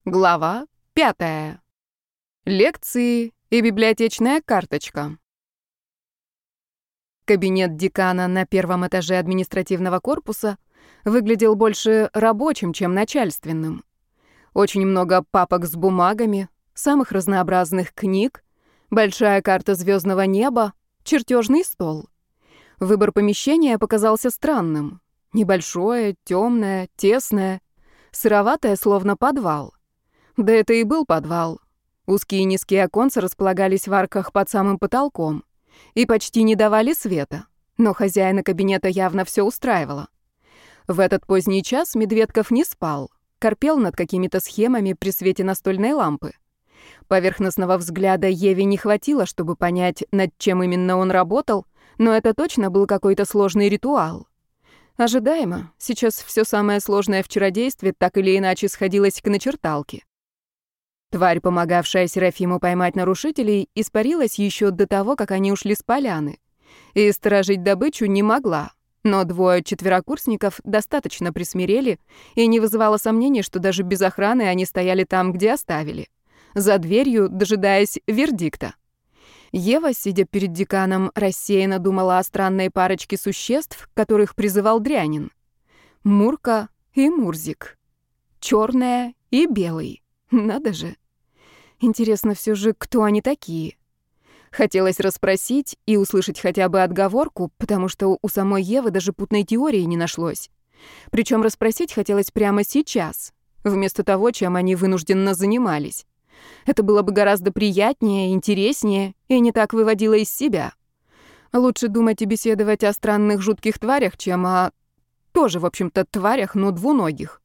Глава 5. Лекции и библиотечная карточка. Кабинет декана на первом этаже административного корпуса выглядел больше рабочим, чем начальственным. Очень много папок с бумагами, самых разнообразных книг, большая карта звездного неба, чертежный стол. Выбор помещения показался странным. Небольшое, темное, тесное, сыроватое, словно подвал. Да это и был подвал. Узкие низкие оконца располагались в арках под самым потолком и почти не давали света, но хозяина кабинета явно все устраивало. В этот поздний час Медведков не спал, корпел над какими-то схемами при свете настольной лампы. Поверхностного взгляда Еве не хватило, чтобы понять, над чем именно он работал, но это точно был какой-то сложный ритуал. Ожидаемо, сейчас все самое сложное в чародействе так или иначе сходилось к начерталке. Тварь, помогавшая Серафиму поймать нарушителей, испарилась еще до того, как они ушли с поляны. И сторожить добычу не могла. Но двое четверокурсников достаточно присмирели, и не вызывало сомнений, что даже без охраны они стояли там, где оставили. За дверью, дожидаясь вердикта. Ева, сидя перед деканом, рассеянно думала о странной парочке существ, которых призывал Дрянин. Мурка и Мурзик. Черная и белый. Надо же. Интересно все же, кто они такие? Хотелось расспросить и услышать хотя бы отговорку, потому что у самой Евы даже путной теории не нашлось. Причем расспросить хотелось прямо сейчас, вместо того, чем они вынужденно занимались. Это было бы гораздо приятнее, интереснее и не так выводило из себя. Лучше думать и беседовать о странных жутких тварях, чем о... тоже, в общем-то, тварях, но двуногих.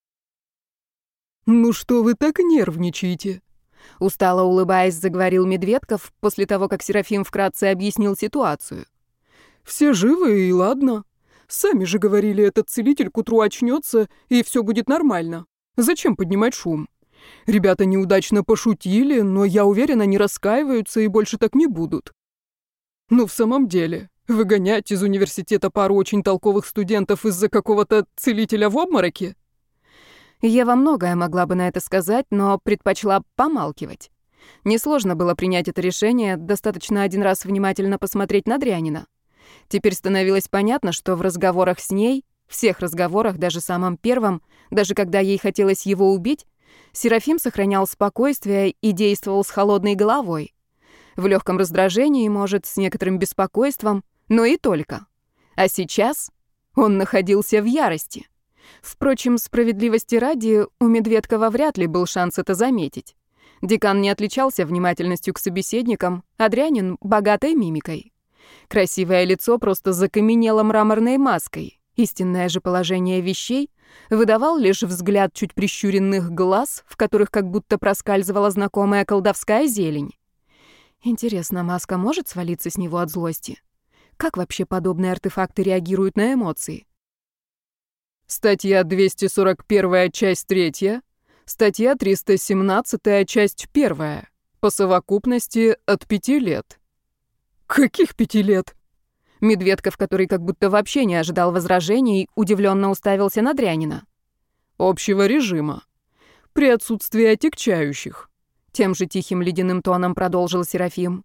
«Ну что вы так нервничаете?» Устало улыбаясь, заговорил Медведков после того, как Серафим вкратце объяснил ситуацию. «Все живы, и ладно. Сами же говорили, этот целитель к утру очнется, и все будет нормально. Зачем поднимать шум? Ребята неудачно пошутили, но я уверен, они раскаиваются и больше так не будут. Ну, в самом деле, выгонять из университета пару очень толковых студентов из-за какого-то целителя в обмороке?» Ева многое могла бы на это сказать, но предпочла помалкивать. Несложно было принять это решение, достаточно один раз внимательно посмотреть на Дрянина. Теперь становилось понятно, что в разговорах с ней, всех разговорах, даже самом первом, даже когда ей хотелось его убить, Серафим сохранял спокойствие и действовал с холодной головой. В легком раздражении, может, с некоторым беспокойством, но и только. А сейчас он находился в ярости. Впрочем, справедливости ради, у Медведкова вряд ли был шанс это заметить. Декан не отличался внимательностью к собеседникам, а Дрянин — богатой мимикой. Красивое лицо просто закаменело мраморной маской. Истинное же положение вещей выдавал лишь взгляд чуть прищуренных глаз, в которых как будто проскальзывала знакомая колдовская зелень. Интересно, маска может свалиться с него от злости? Как вообще подобные артефакты реагируют на эмоции? Статья 241, часть 3, статья 317, часть 1. По совокупности от 5 лет. Каких 5 лет? Медведков, который как будто вообще не ожидал возражений, удивленно уставился на Дрянина. Общего режима. При отсутствии отягчающих. Тем же тихим ледяным тоном продолжил Серафим.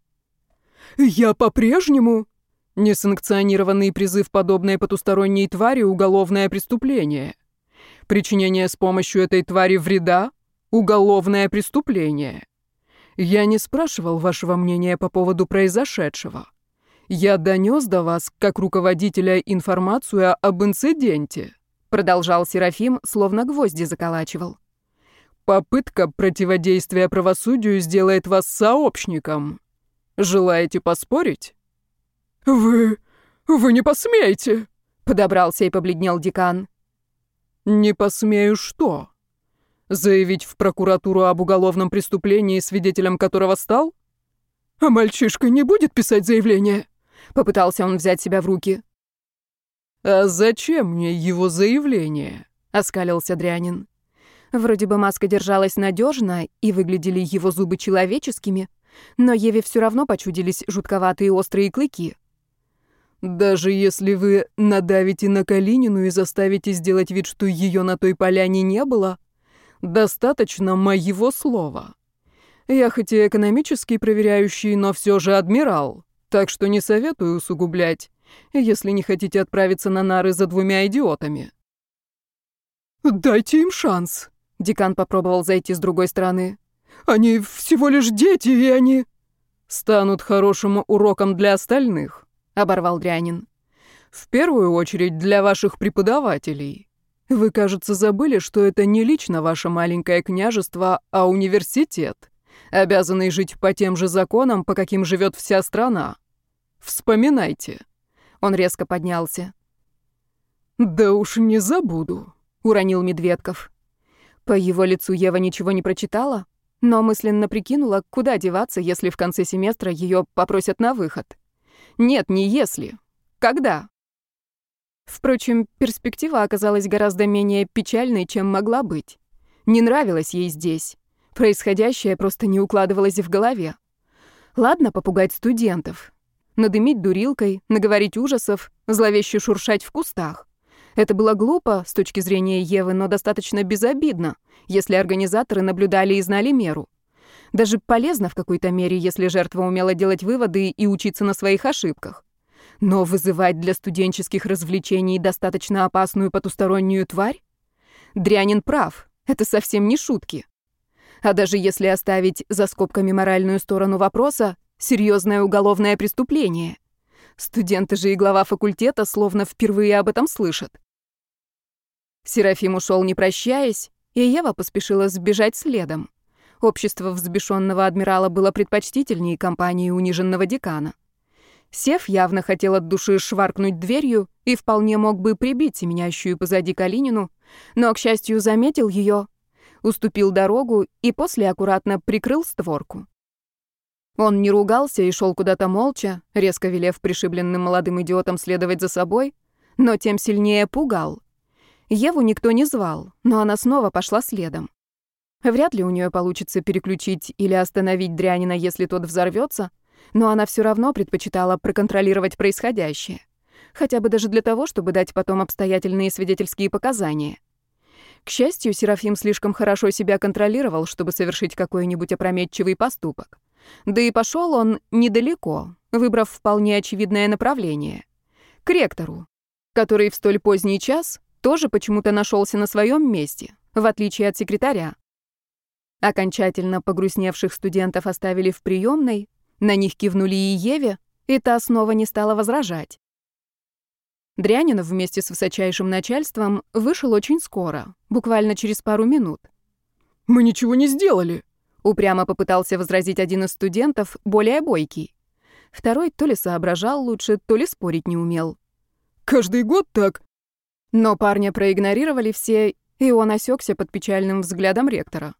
Я по-прежнему... Несанкционированный призыв подобной потусторонней твари — уголовное преступление. Причинение с помощью этой твари вреда — уголовное преступление. Я не спрашивал вашего мнения по поводу произошедшего. Я донес до вас, как руководителя, информацию об инциденте, продолжал Серафим, словно гвозди заколачивал. Попытка противодействия правосудию сделает вас сообщником. Желаете поспорить? «Вы не посмеете!» — подобрался и побледнел декан. «Не посмею что? Заявить в прокуратуру об уголовном преступлении, свидетелем которого стал? А мальчишка не будет писать заявление?» — попытался он взять себя в руки. «А зачем мне его заявление?» — оскалился Дрянин. Вроде бы маска держалась надежно, и выглядели его зубы человеческими, но Еве все равно почудились жутковатые острые клыки. «Даже если вы надавите на Калинину и заставите сделать вид, что ее на той поляне не было, Достаточно моего слова. Я хоть и экономический проверяющий, но все же адмирал, так что не советую усугублять, если не хотите отправиться на нары за двумя идиотами». «Дайте им шанс», — декан попробовал зайти с другой стороны. «Они всего лишь дети, и они...» «Станут хорошим уроком для остальных», — оборвал Дрянин. «В первую очередь для ваших преподавателей. Вы, кажется, забыли, что это не лично ваше маленькое княжество, а университет, обязанный жить по тем же законам, по каким живет вся страна. Вспоминайте». Он резко поднялся. «Да уж не забуду», — уронил Медведков. По его лицу Ева ничего не прочитала, но мысленно прикинула, куда деваться, если в конце семестра ее попросят на выход. Нет, не если. Когда? Впрочем, перспектива оказалась гораздо менее печальной, чем могла быть. Не нравилось ей здесь. Происходящее просто не укладывалось в голове. Ладно попугать студентов, надымить дурилкой, наговорить ужасов, зловеще шуршать в кустах. Это было глупо с точки зрения Евы, но достаточно безобидно, если организаторы наблюдали и знали меру. Даже полезно в какой-то мере, если жертва умела делать выводы и учиться на своих ошибках. Но вызывать для студенческих развлечений достаточно опасную потустороннюю тварь? Дрянин прав, это совсем не шутки. А даже если оставить за скобками моральную сторону вопроса, серьезное уголовное преступление. Студенты же и глава факультета словно впервые об этом слышат. Серафим ушел, не прощаясь, и Ева поспешила сбежать следом. Общество взбешенного адмирала было предпочтительнее компании униженного декана. Сев явно хотел от души шваркнуть дверью и вполне мог бы прибить семенящую позади Калинину, но, к счастью, заметил ее, уступил дорогу и после аккуратно прикрыл створку. Он не ругался и шел куда-то молча, резко велев пришибленным молодым идиотам следовать за собой, но тем сильнее пугал. Еву никто не звал, но она снова пошла следом. Вряд ли у нее получится переключить или остановить Дрянина, если тот взорвется, но она все равно предпочитала проконтролировать происходящее. Хотя бы даже для того, чтобы дать потом обстоятельные свидетельские показания. К счастью, Серафим слишком хорошо себя контролировал, чтобы совершить какой-нибудь опрометчивый поступок. Да и пошел он недалеко, выбрав вполне очевидное направление. К ректору, который в столь поздний час тоже почему-то нашелся на своем месте, в отличие от секретаря. Окончательно погрустневших студентов оставили в приемной, на них кивнули и Еве, и та снова не стала возражать. Дрянинов вместе с высочайшим начальством вышел очень скоро, буквально через пару минут. «Мы ничего не сделали», — упрямо попытался возразить один из студентов, более бойкий. Второй то ли соображал лучше, то ли спорить не умел. «Каждый год так». Но парня проигнорировали все, и он осекся под печальным взглядом ректора.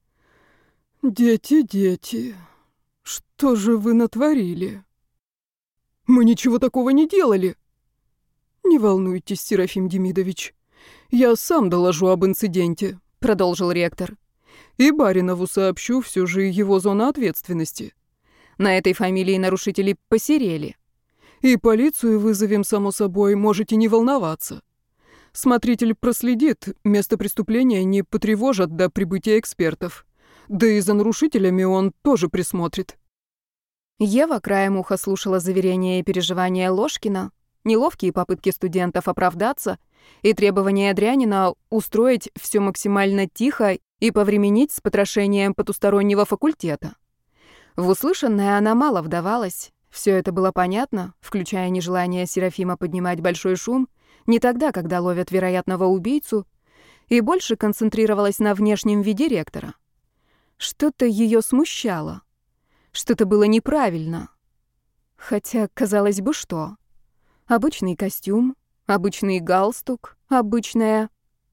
«Дети, дети, что же вы натворили?» «Мы ничего такого не делали». «Не волнуйтесь, Серафим Демидович, я сам доложу об инциденте», — продолжил ректор. «И Баринову сообщу, все же его зона ответственности». На этой фамилии нарушители посерели. «И полицию вызовем, само собой, можете не волноваться. Смотритель проследит, место преступления не потревожат до прибытия экспертов. Да и за нарушителями он тоже присмотрит». Ева краем уха слушала заверения и переживания Ложкина, неловкие попытки студентов оправдаться и требования Дрянина устроить все максимально тихо и повременить с потрошением потустороннего факультета. В услышанное она мало вдавалась, все это было понятно, включая нежелание Серафима поднимать большой шум, не тогда, когда ловят вероятного убийцу, и больше концентрировалась на внешнем виде ректора. Что-то ее смущало, что-то было неправильно. Хотя, казалось бы, что? Обычный костюм, обычный галстук, обычная...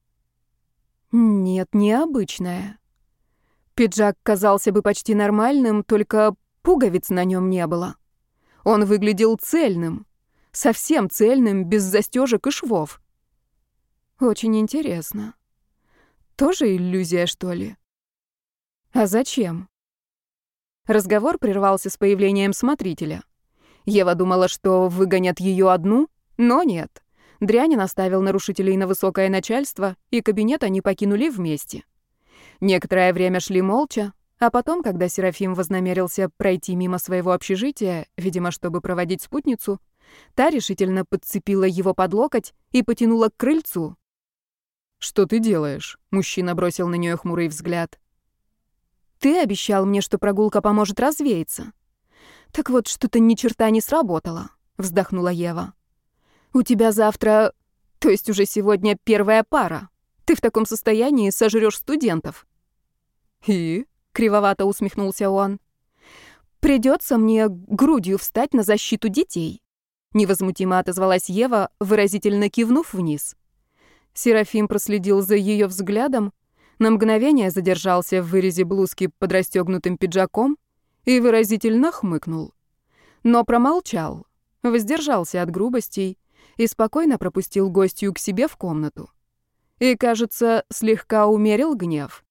Нет, не обычная. Пиджак казался бы почти нормальным, только пуговиц на нем не было. Он выглядел цельным, совсем цельным, без застежек и швов. Очень интересно. Тоже иллюзия, что ли? А зачем? Разговор прервался с появлением смотрителя. Ева думала, что выгонят ее одну, но нет. Дрянин оставил нарушителей на высокое начальство, и кабинет они покинули вместе. Некоторое время шли молча, а потом, когда Серафим вознамерился пройти мимо своего общежития, видимо, чтобы проводить спутницу, та решительно подцепила его под локоть и потянула к крыльцу. «Что ты делаешь?» — мужчина бросил на нее хмурый взгляд. «Ты обещал мне, что прогулка поможет развеяться». «Так вот, что-то ни черта не сработало», — вздохнула Ева. «У тебя завтра, то есть уже сегодня, первая пара. Ты в таком состоянии сожрёшь студентов». «И?» — кривовато усмехнулся он. «Придётся мне грудью встать на защиту детей», — невозмутимо отозвалась Ева, выразительно кивнув вниз. Серафим проследил за её взглядом, на мгновение задержался в вырезе блузки под расстёгнутым пиджаком и выразительно хмыкнул. Но промолчал, воздержался от грубостей и спокойно пропустил гостью к себе в комнату. И, кажется, слегка умерил гнев.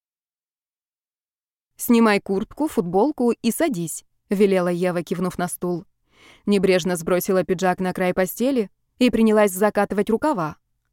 «Снимай куртку, футболку и садись», — велела Ева, кивнув на стул. Небрежно сбросила пиджак на край постели и принялась закатывать рукава.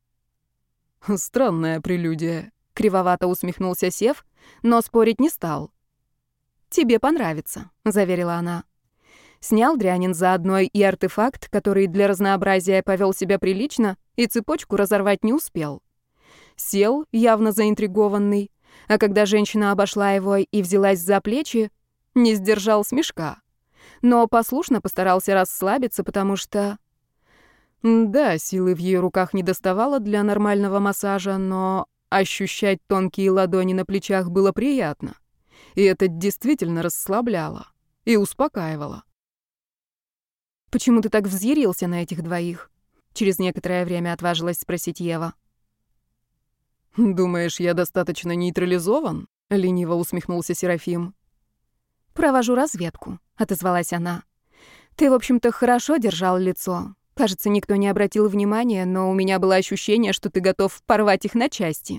«Странная прелюдия», — кривовато усмехнулся Сев, но спорить не стал. «Тебе понравится», — заверила она. Снял дрянин заодно и артефакт, который для разнообразия повел себя прилично и цепочку разорвать не успел. Сел, явно заинтригованный, а когда женщина обошла его и взялась за плечи, не сдержал смешка. Но послушно постарался расслабиться, потому что... Да, силы в ее руках не доставало для нормального массажа, но ощущать тонкие ладони на плечах было приятно. И это действительно расслабляло и успокаивало. «Почему ты так взъярился на этих двоих?» Через некоторое время отважилась спросить Ева. «Думаешь, я достаточно нейтрализован?» — лениво усмехнулся Серафим. «Провожу разведку», — отозвалась она. «Ты, в общем-то, хорошо держал лицо. Кажется, никто не обратил внимания, но у меня было ощущение, что ты готов порвать их на части».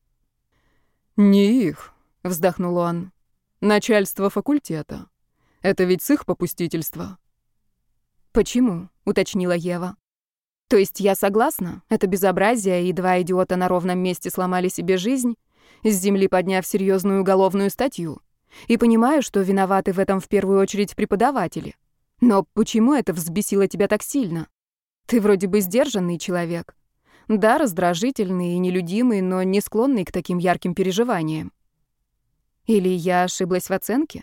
«Не их», — вздохнул он. «Начальство факультета. Это ведь с их попустительства». «Почему?» — уточнила Ева. «То есть я согласна, это безобразие, и два идиота на ровном месте сломали себе жизнь, с земли подняв серьезную уголовную статью. И понимаю, что виноваты в этом в первую очередь преподаватели. Но почему это взбесило тебя так сильно? Ты вроде бы сдержанный человек. Да, раздражительный и нелюдимый, но не склонный к таким ярким переживаниям. Или я ошиблась в оценке?»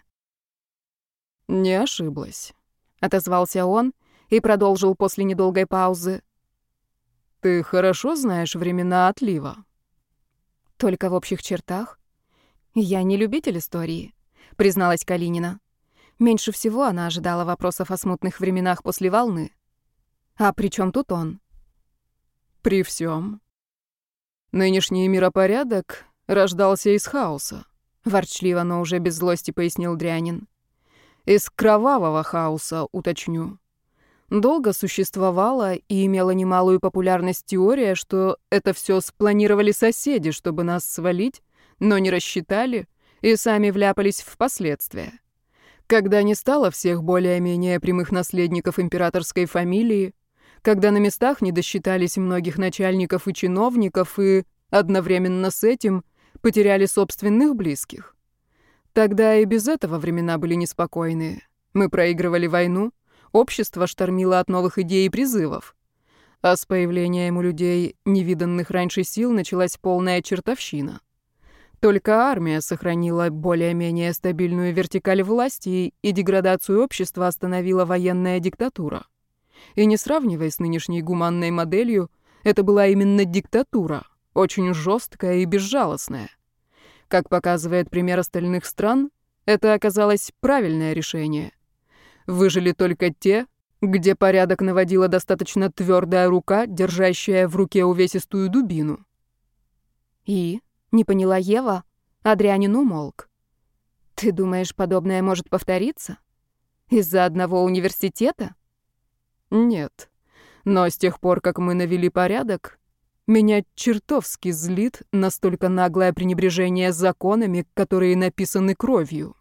«Не ошиблась», — отозвался он и продолжил после недолгой паузы. «Ты хорошо знаешь времена отлива?» «Только в общих чертах. Я не любитель истории», — призналась Калинина. Меньше всего она ожидала вопросов о смутных временах после волны. «А при чем тут он?» «При всем. Нынешний миропорядок рождался из хаоса», — ворчливо, но уже без злости пояснил Дрянин. «Из кровавого хаоса, уточню. Долго существовала и имела немалую популярность теория, что это все спланировали соседи, чтобы нас свалить, но не рассчитали и сами вляпались в последствия. Когда не стало всех более-менее прямых наследников императорской фамилии, когда на местах не досчитались многих начальников и чиновников и одновременно с этим потеряли собственных близких. Тогда и без этого времена были неспокойные. Мы проигрывали войну, общество штормило от новых идей и призывов. А с появлением у людей невиданных раньше сил началась полная чертовщина. Только армия сохранила более-менее стабильную вертикаль власти, и деградацию общества остановила военная диктатура. И не сравнивая с нынешней гуманной моделью, это была именно диктатура, очень жесткая и безжалостная. Как показывает пример остальных стран, это оказалось правильное решение. Выжили только те, где порядок наводила достаточно твердая рука, держащая в руке увесистую дубину. «И?» — не поняла Ева, а Дрянин умолк. «Ты думаешь, подобное может повториться? Из-за одного университета?» «Нет. Но с тех пор, как мы навели порядок, меня чертовски злит настолько наглое пренебрежение законами, которые написаны кровью».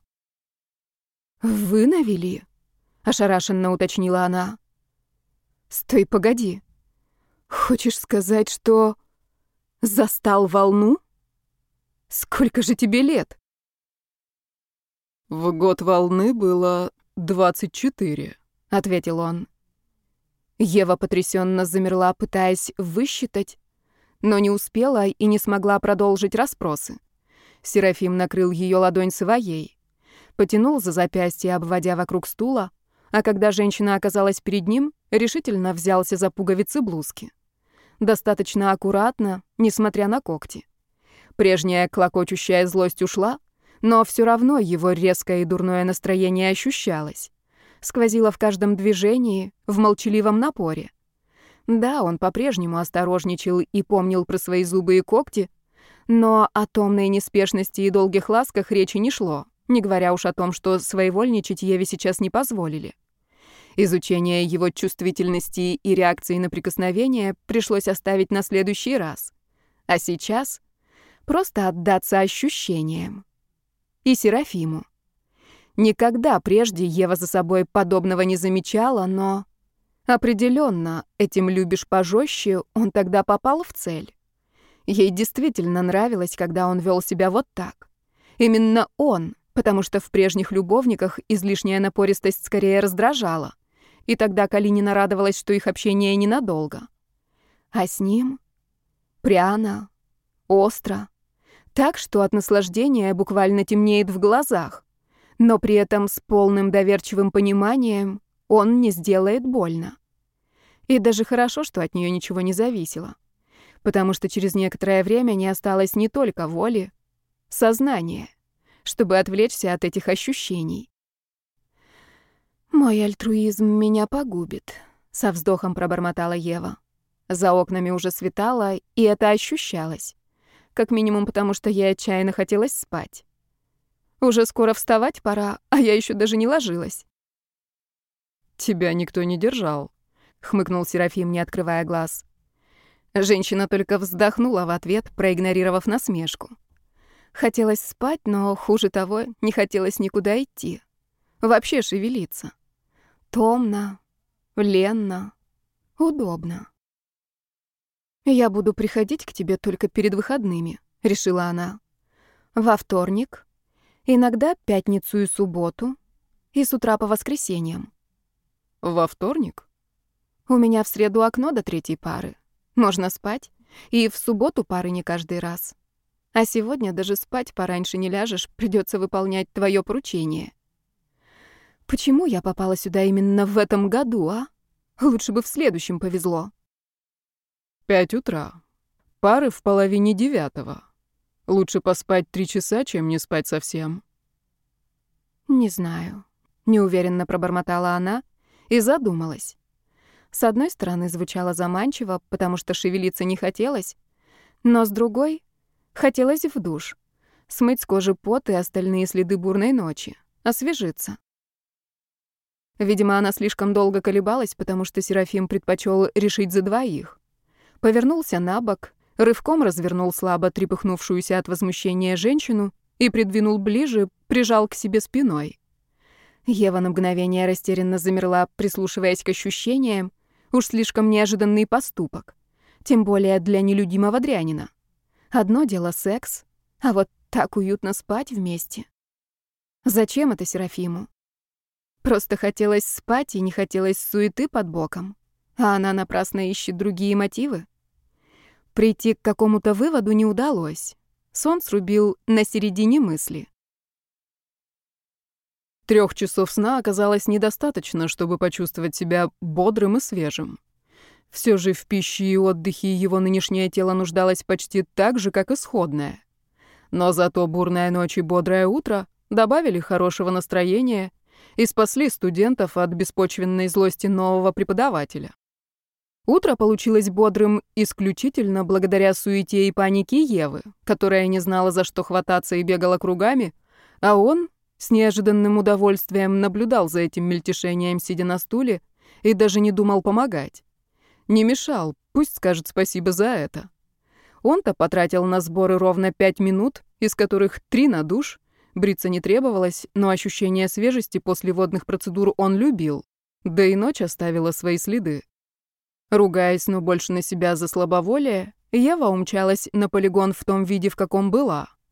«Вы навели?» — ошарашенно уточнила она. «Стой, погоди. Хочешь сказать, что застал волну?» Сколько же тебе лет?» «В год волны было 24», — ответил он. Ева потрясенно замерла, пытаясь высчитать, но не успела и не смогла продолжить расспросы. Серафим накрыл ее ладонь своей, потянул за запястье, обводя вокруг стула, а когда женщина оказалась перед ним, решительно взялся за пуговицы блузки. Достаточно аккуратно, несмотря на когти. Прежняя клокочущая злость ушла, но все равно его резкое и дурное настроение ощущалось. Сквозило в каждом движении, в молчаливом напоре. Да, он по-прежнему осторожничал и помнил про свои зубы и когти, но о томной неспешности и долгих ласках речи не шло, не говоря уж о том, что своевольничать Еве сейчас не позволили. Изучение его чувствительности и реакции на прикосновение пришлось оставить на следующий раз. А сейчас просто отдаться ощущениям. И Серафиму. Никогда прежде Ева за собой подобного не замечала, но определенно этим «любишь пожестче» он тогда попал в цель. Ей действительно нравилось, когда он вел себя вот так. Именно он, потому что в прежних любовниках излишняя напористость скорее раздражала. И тогда Калинина радовалась, что их общение ненадолго. А с ним пряно, остро, так, что от наслаждения буквально темнеет в глазах. Но при этом с полным доверчивым пониманием он не сделает больно. И даже хорошо, что от нее ничего не зависело, потому что через некоторое время не осталось не только воли, сознания, чтобы отвлечься от этих ощущений. «Мой альтруизм меня погубит», — со вздохом пробормотала Ева. За окнами уже светало, и это ощущалось. Как минимум потому, что ей отчаянно хотелось спать. Уже скоро вставать пора, а я еще даже не ложилась. «Тебя никто не держал», — хмыкнул Серафим, не открывая глаз. Женщина только вздохнула в ответ, проигнорировав насмешку. Хотелось спать, но, хуже того, не хотелось никуда идти. Вообще шевелиться. Томно, ленно, удобно. «Я буду приходить к тебе только перед выходными», — решила она. «Во вторник, иногда пятницу и субботу, и с утра по воскресеньям». «Во вторник?» «У меня в среду окно до 3 пары. Можно спать, и в субботу пары не каждый раз. А сегодня даже спать пораньше не ляжешь, придется выполнять твое поручение». Почему я попала сюда именно в этом году, а? Лучше бы в следующем повезло. 5 утра. Пары в половине 9. Лучше поспать 3 часа, чем не спать совсем. Не знаю. Неуверенно пробормотала она и задумалась. С одной стороны, звучало заманчиво, потому что шевелиться не хотелось, но с другой — хотелось в душ, смыть с кожи пот и остальные следы бурной ночи, освежиться. Видимо, она слишком долго колебалась, потому что Серафим предпочел решить за двоих. Повернулся на бок, рывком развернул слабо трепыхнувшуюся от возмущения женщину и придвинул ближе, прижал к себе спиной. Ева на мгновение растерянно замерла, прислушиваясь к ощущениям. Уж слишком неожиданный поступок. Тем более для нелюдимого дрянина. Одно дело секс, а вот так уютно спать вместе. Зачем это Серафиму? Просто хотелось спать и не хотелось суеты под боком, а она напрасно ищет другие мотивы. Прийти к какому-то выводу не удалось. Сон срубил на середине мысли. 3 часов сна оказалось недостаточно, чтобы почувствовать себя бодрым и свежим. Все же в пище и отдыхе его нынешнее тело нуждалось почти так же, как исходное. Но зато бурная ночь и бодрое утро добавили хорошего настроения и спасли студентов от беспочвенной злости нового преподавателя. Утро получилось бодрым исключительно благодаря суете и панике Евы, которая не знала, за что хвататься и бегала кругами, а он с неожиданным удовольствием наблюдал за этим мельтешением, сидя на стуле, и даже не думал помогать. Не мешал, пусть скажет спасибо за это. Он-то потратил на сборы ровно 5 минут, из которых 3 на душ. Бриться не требовалось, но ощущение свежести после водных процедур он любил. Да и ночь оставила свои следы. Ругаясь, но больше на себя за слабоволие, Ева умчалась на полигон в том виде, в каком была.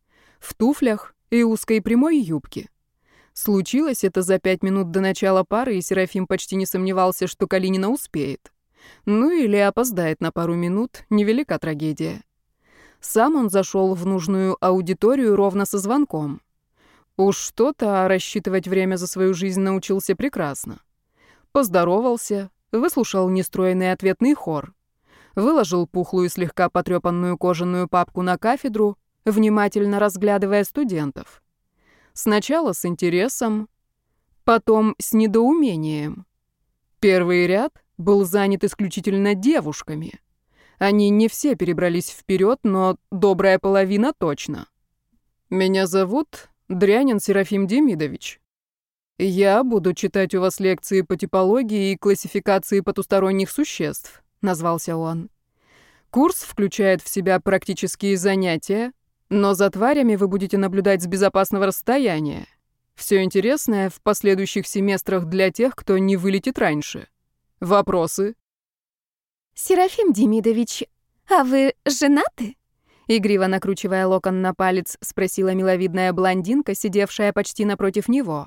в туфлях и узкой прямой юбке. Случилось это за 5 минут до начала пары, и Серафим почти не сомневался, что Калинина успеет. Ну или опоздает на пару минут, невелика трагедия. Сам он зашел в нужную аудиторию ровно со звонком. Уж что-то, а рассчитывать время за свою жизнь научился прекрасно. Поздоровался, выслушал нестройный ответный хор, выложил пухлую, слегка потрепанную кожаную папку на кафедру, внимательно разглядывая студентов. Сначала с интересом, потом с недоумением. Первый ряд был занят исключительно девушками. Они не все перебрались вперед, но добрая половина точно. «Меня зовут Дрянин Серафим Демидович. Я буду читать у вас лекции по типологии и классификации потусторонних существ», — назвался он. «Курс включает в себя практические занятия, но за тварями вы будете наблюдать с безопасного расстояния. Все интересное в последующих семестрах для тех, кто не вылетит раньше. Вопросы?» «Серафим Демидович, а вы женаты?» Игриво накручивая локон на палец, спросила миловидная блондинка, сидевшая почти напротив него.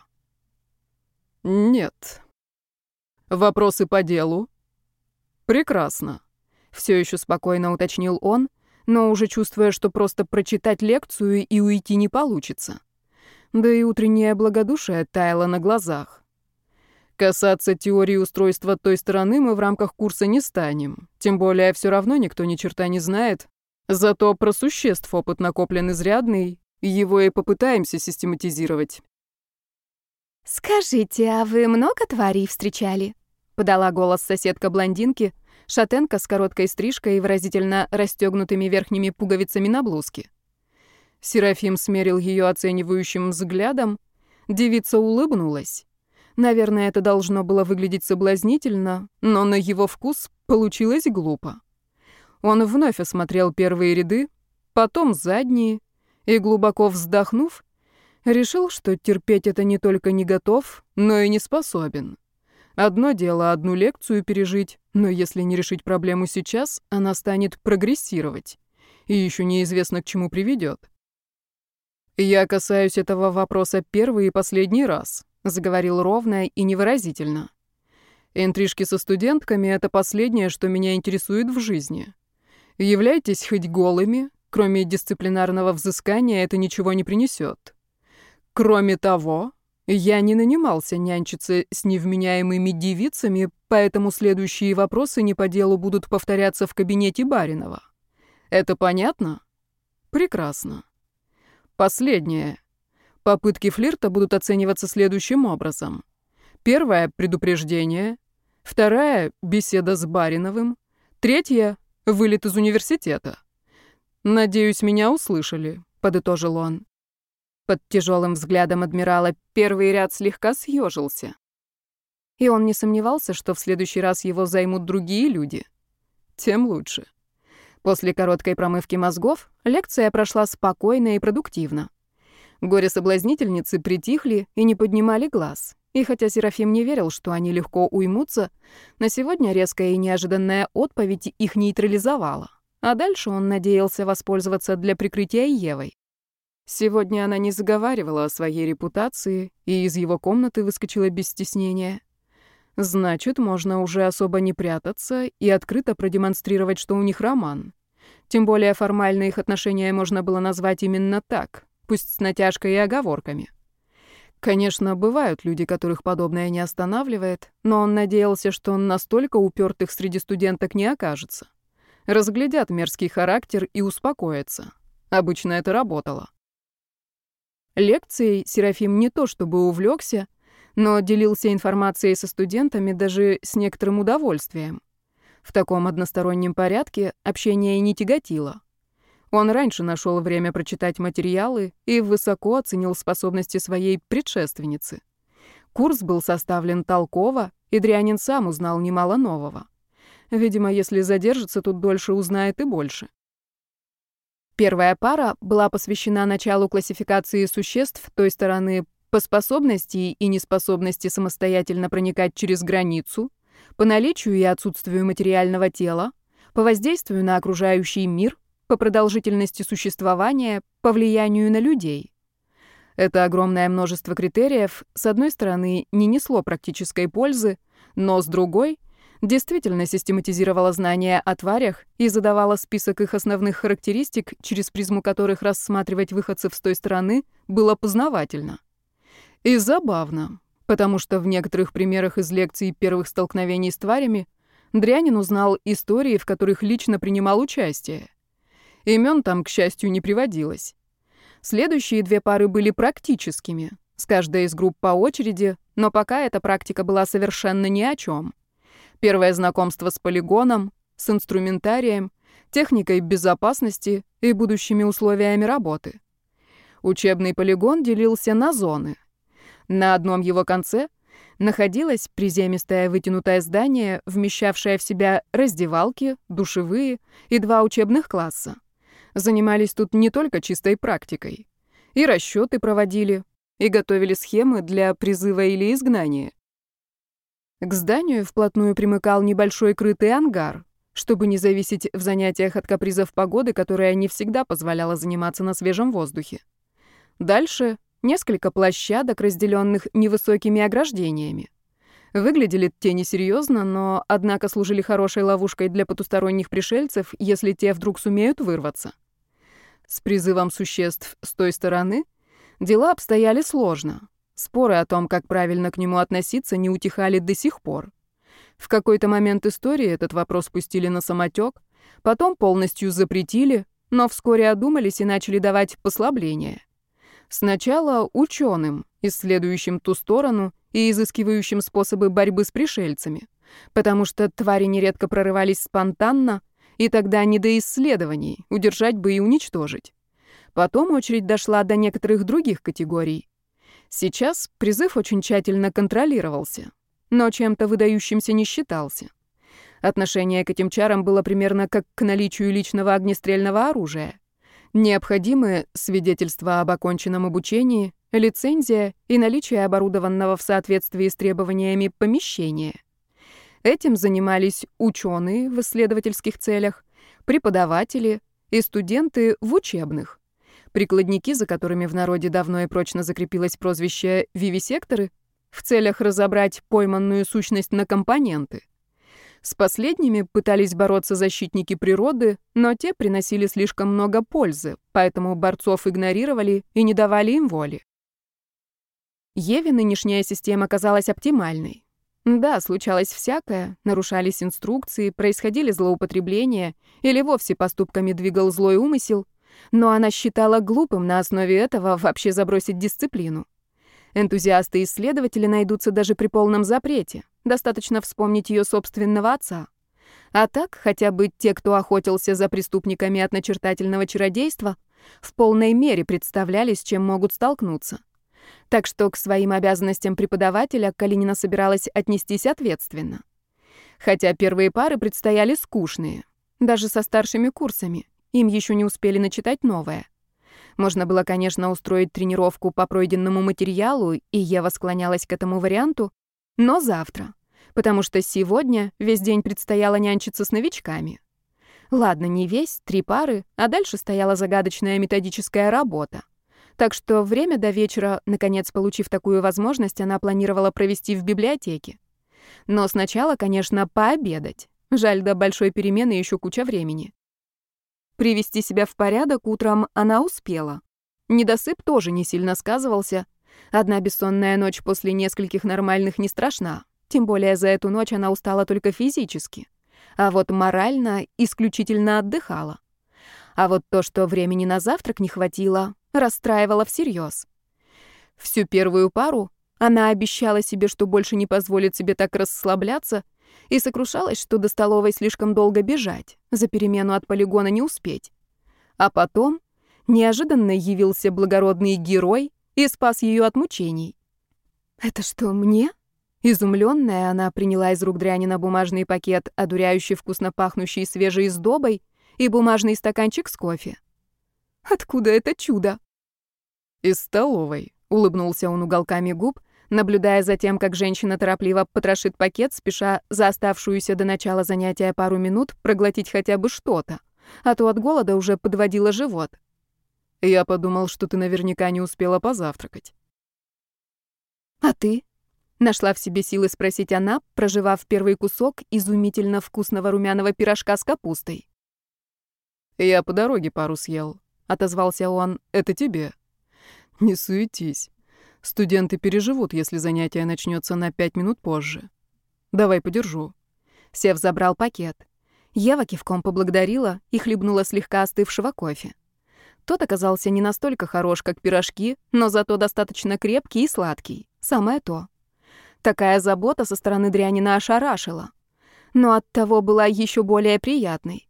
«Нет». «Вопросы по делу?» «Прекрасно», — все еще спокойно уточнил он, но уже чувствуя, что просто прочитать лекцию и уйти не получится. Да и утреннее благодушие таяло на глазах. Касаться теории устройства той стороны мы в рамках курса не станем, тем более все равно никто ни черта не знает. Зато про существ опыт накоплен изрядный, его и попытаемся систематизировать. «Скажите, а вы много тварей встречали?» — подала голос соседка блондинки, шатенка с короткой стрижкой и выразительно расстегнутыми верхними пуговицами на блузке. Серафим смерил ее оценивающим взглядом. Девица улыбнулась. Наверное, это должно было выглядеть соблазнительно, но на его вкус получилось глупо. Он вновь осмотрел первые ряды, потом задние, и, глубоко вздохнув, решил, что терпеть это не только не готов, но и не способен. Одно дело одну лекцию пережить, но если не решить проблему сейчас, она станет прогрессировать, и еще неизвестно, к чему приведет. «Я касаюсь этого вопроса первый и последний раз», — заговорил ровно и невыразительно. «Интрижки со студентками — это последнее, что меня интересует в жизни. Являйтесь хоть голыми, кроме дисциплинарного взыскания это ничего не принесет. Кроме того, я не нанимался нянчиться с невменяемыми девицами, поэтому следующие вопросы не по делу будут повторяться в кабинете Баринова. Это понятно? Прекрасно. Последнее. Попытки флирта будут оцениваться следующим образом. Первое — предупреждение. Вторая — беседа с Бариновым. Третья — вылет из университета. «Надеюсь, меня услышали», — подытожил он. Под тяжелым взглядом адмирала первый ряд слегка съежился. И он не сомневался, что в следующий раз его займут другие люди. Тем лучше. После короткой промывки мозгов лекция прошла спокойно и продуктивно. Горе-соблазнительницы притихли и не поднимали глаз. И хотя Серафим не верил, что они легко уймутся, на сегодня резкая и неожиданная отповедь их нейтрализовала. А дальше он надеялся воспользоваться для прикрытия Евой. Сегодня она не заговаривала о своей репутации и из его комнаты выскочила без стеснения. Значит, можно уже особо не прятаться и открыто продемонстрировать, что у них роман. Тем более формально их отношения можно было назвать именно так, пусть с натяжкой и оговорками. Конечно, бывают люди, которых подобное не останавливает, но он надеялся, что он настолько упертых среди студенток не окажется. Разглядят мерзкий характер и успокоятся. Обычно это работало. Лекцией Серафим не то чтобы увлекся, но делился информацией со студентами даже с некоторым удовольствием. В таком одностороннем порядке общение и не тяготило. Он раньше нашел время прочитать материалы и высоко оценил способности своей предшественницы. Курс был составлен толково, и Дрянин сам узнал немало нового. Видимо, если задержится тут дольше, узнает и больше. Первая пара была посвящена началу классификации существ той стороны по способности и неспособности самостоятельно проникать через границу, по наличию и отсутствию материального тела, по воздействию на окружающий мир, по продолжительности существования, по влиянию на людей. Это огромное множество критериев, с одной стороны, не несло практической пользы, но с другой действительно систематизировало знания о тварях и задавало список их основных характеристик, через призму которых рассматривать выходцев с той стороны было познавательно. И забавно, потому что в некоторых примерах из лекций первых столкновений с тварями Дрянин узнал истории, в которых лично принимал участие. Имен там, к счастью, не приводилось. Следующие 2 пары были практическими, с каждой из групп по очереди, но пока эта практика была совершенно ни о чем. Первое знакомство с полигоном, с инструментарием, техникой безопасности и будущими условиями работы. Учебный полигон делился на зоны. На одном его конце находилось приземистое вытянутое здание, вмещавшее в себя раздевалки, душевые и 2 учебных класса. Занимались тут не только чистой практикой. И расчеты проводили, и готовили схемы для призыва или изгнания. К зданию вплотную примыкал небольшой крытый ангар, чтобы не зависеть в занятиях от капризов погоды, которая не всегда позволяла заниматься на свежем воздухе. Дальше несколько площадок, разделенных невысокими ограждениями. Выглядели те несерьезно, но, однако, служили хорошей ловушкой для потусторонних пришельцев, если те вдруг сумеют вырваться. С призывом существ с той стороны дела обстояли сложно. Споры о том, как правильно к нему относиться, не утихали до сих пор. В какой-то момент истории этот вопрос пустили на самотек, потом полностью запретили, но вскоре одумались и начали давать послабления. Сначала ученым, исследующим ту сторону и изыскивающим способы борьбы с пришельцами, потому что твари нередко прорывались спонтанно, и тогда не до исследований, удержать бы и уничтожить. Потом очередь дошла до некоторых других категорий. Сейчас призыв очень тщательно контролировался, но чем-то выдающимся не считался. Отношение к этим чарам было примерно как к наличию личного огнестрельного оружия. Необходимы свидетельства об оконченном обучении, лицензия и наличие оборудованного в соответствии с требованиями помещения. Этим занимались ученые в исследовательских целях, преподаватели и студенты в учебных. Прикладники, за которыми в народе давно и прочно закрепилось прозвище «вивисекторы», в целях разобрать пойманную сущность на компоненты. С последними пытались бороться защитники природы, но те приносили слишком много пользы, поэтому борцов игнорировали и не давали им воли. Еве нынешняя система казалась оптимальной. Да, случалось всякое, нарушались инструкции, происходили злоупотребления или вовсе поступками двигал злой умысел, но она считала глупым на основе этого вообще забросить дисциплину. Энтузиасты-исследователи найдутся даже при полном запрете, достаточно вспомнить ее собственного отца. А так, хотя бы те, кто охотился за преступниками от начертательного чародейства, в полной мере представляли, с чем могут столкнуться. Так что к своим обязанностям преподавателя Калинина собиралась отнестись ответственно. Хотя первые пары предстояли скучные. Даже со старшими курсами. Им еще не успели начитать новое. Можно было, конечно, устроить тренировку по пройденному материалу, и Ева склонялась к этому варианту, но завтра. Потому что сегодня весь день предстояло нянчиться с новичками. Ладно, не весь, 3 пары, а дальше стояла загадочная методическая работа. Так что время до вечера, наконец получив такую возможность, она планировала провести в библиотеке. Но сначала, конечно, пообедать. Жаль, до большой перемены еще куча времени. Привести себя в порядок утром она успела. Недосып тоже не сильно сказывался. Одна бессонная ночь после нескольких нормальных не страшна. Тем более за эту ночь она устала только физически. А вот морально исключительно отдыхала. А вот то, что времени на завтрак не хватило, расстраивало всерьез. Всю первую пару она обещала себе, что больше не позволит себе так расслабляться, и сокрушалась, что до столовой слишком долго бежать, за перемену от полигона не успеть. А потом неожиданно явился благородный герой и спас ее от мучений. «Это что, мне?» Изумленная, она приняла из рук Дрянина бумажный пакет, одуряющий вкусно пахнущий свежей сдобой, и бумажный стаканчик с кофе. «Откуда это чудо?» «Из столовой», — улыбнулся он уголками губ, наблюдая за тем, как женщина торопливо потрошит пакет, спеша за оставшуюся до начала занятия пару минут проглотить хотя бы что-то, а то от голода уже подводила живот. Я подумал, что ты наверняка не успела позавтракать. А ты? Нашла в себе силы спросить она, прожевав первый кусок изумительно вкусного румяного пирожка с капустой. Я по дороге пару съел, отозвался он. Это тебе. Не суетись. Студенты переживут, если занятие начнется на 5 минут позже. Давай подержу. Сев забрал пакет. Ева кивком поблагодарила и хлебнула слегка остывшего кофе. Тот оказался не настолько хорош, как пирожки, но зато достаточно крепкий и сладкий. Самое то. Такая забота со стороны дрянина ошарашила. Но оттого была еще более приятной.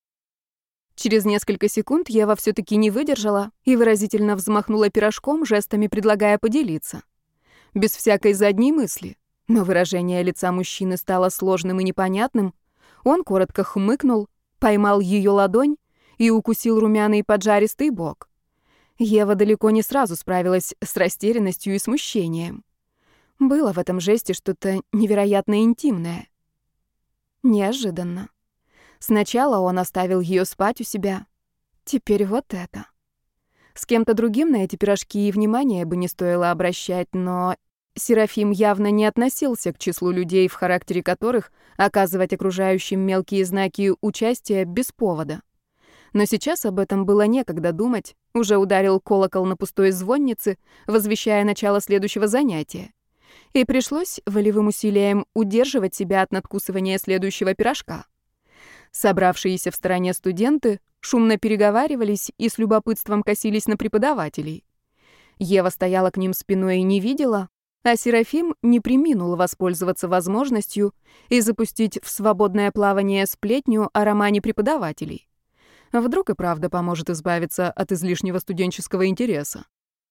Через несколько секунд Ева все-таки не выдержала и выразительно взмахнула пирожком, жестами предлагая поделиться. Без всякой задней мысли. Но выражение лица мужчины стало сложным и непонятным. Он коротко хмыкнул, поймал ее ладонь и укусил румяный поджаристый бок. Ева далеко не сразу справилась с растерянностью и смущением. Было в этом жесте что-то невероятно интимное. Неожиданно. Сначала он оставил ее спать у себя. Теперь вот это. С кем-то другим на эти пирожки и внимания бы не стоило обращать, но Серафим явно не относился к числу людей, в характере которых оказывать окружающим мелкие знаки участия без повода. Но сейчас об этом было некогда думать. Уже ударил колокол на пустой звоннице, возвещая начало следующего занятия. И пришлось волевым усилием удерживать себя от надкусывания следующего пирожка. Собравшиеся в стороне студенты шумно переговаривались и с любопытством косились на преподавателей. Ева стояла к ним спиной и не видела, а Серафим не преминул воспользоваться возможностью и запустить в свободное плавание сплетню о романе преподавателей. Вдруг и правда поможет избавиться от излишнего студенческого интереса.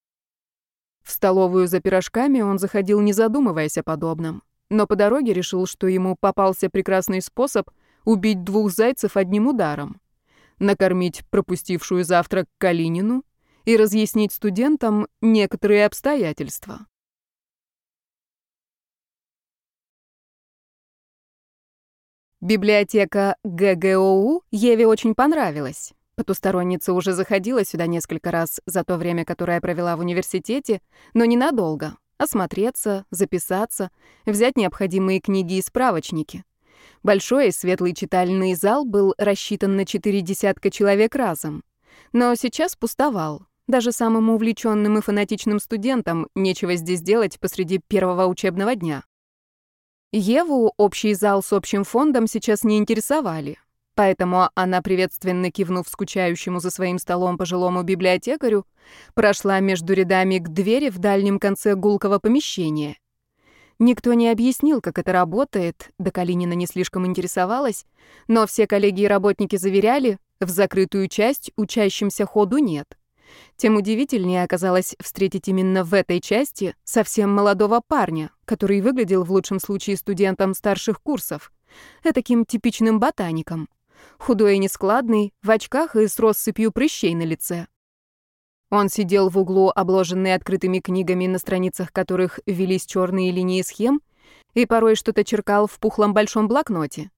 В столовую за пирожками он заходил, не задумываясь о подобном, но по дороге решил, что ему попался прекрасный способ убить 2 зайцев одним ударом, накормить пропустившую завтрак Калинину и разъяснить студентам некоторые обстоятельства. Библиотека ГГОУ Еве очень понравилась. Потусторонница уже заходила сюда несколько раз за то время, которое провела в университете, но ненадолго. Осмотреться, записаться, взять необходимые книги и справочники. Большой и светлый читальный зал был рассчитан на 4 десятка человек разом. Но сейчас пустовал. Даже самым увлеченным и фанатичным студентам нечего здесь делать посреди первого учебного дня. Еву общий зал с общим фондом сейчас не интересовали. Поэтому она, приветственно кивнув скучающему за своим столом пожилому библиотекарю, прошла между рядами к двери в дальнем конце гулкого помещения. Никто не объяснил, как это работает, да Калинина не слишком интересовалась, но все коллеги и работники заверяли, в закрытую часть учащимся ходу нет. Тем удивительнее оказалось встретить именно в этой части совсем молодого парня, который выглядел в лучшем случае студентом старших курсов, этаким типичным ботаником. Худой и нескладный, в очках и с россыпью прыщей на лице. Он сидел в углу, обложенный открытыми книгами, на страницах которых велись черные линии схем, и порой что-то черкал в пухлом большом блокноте.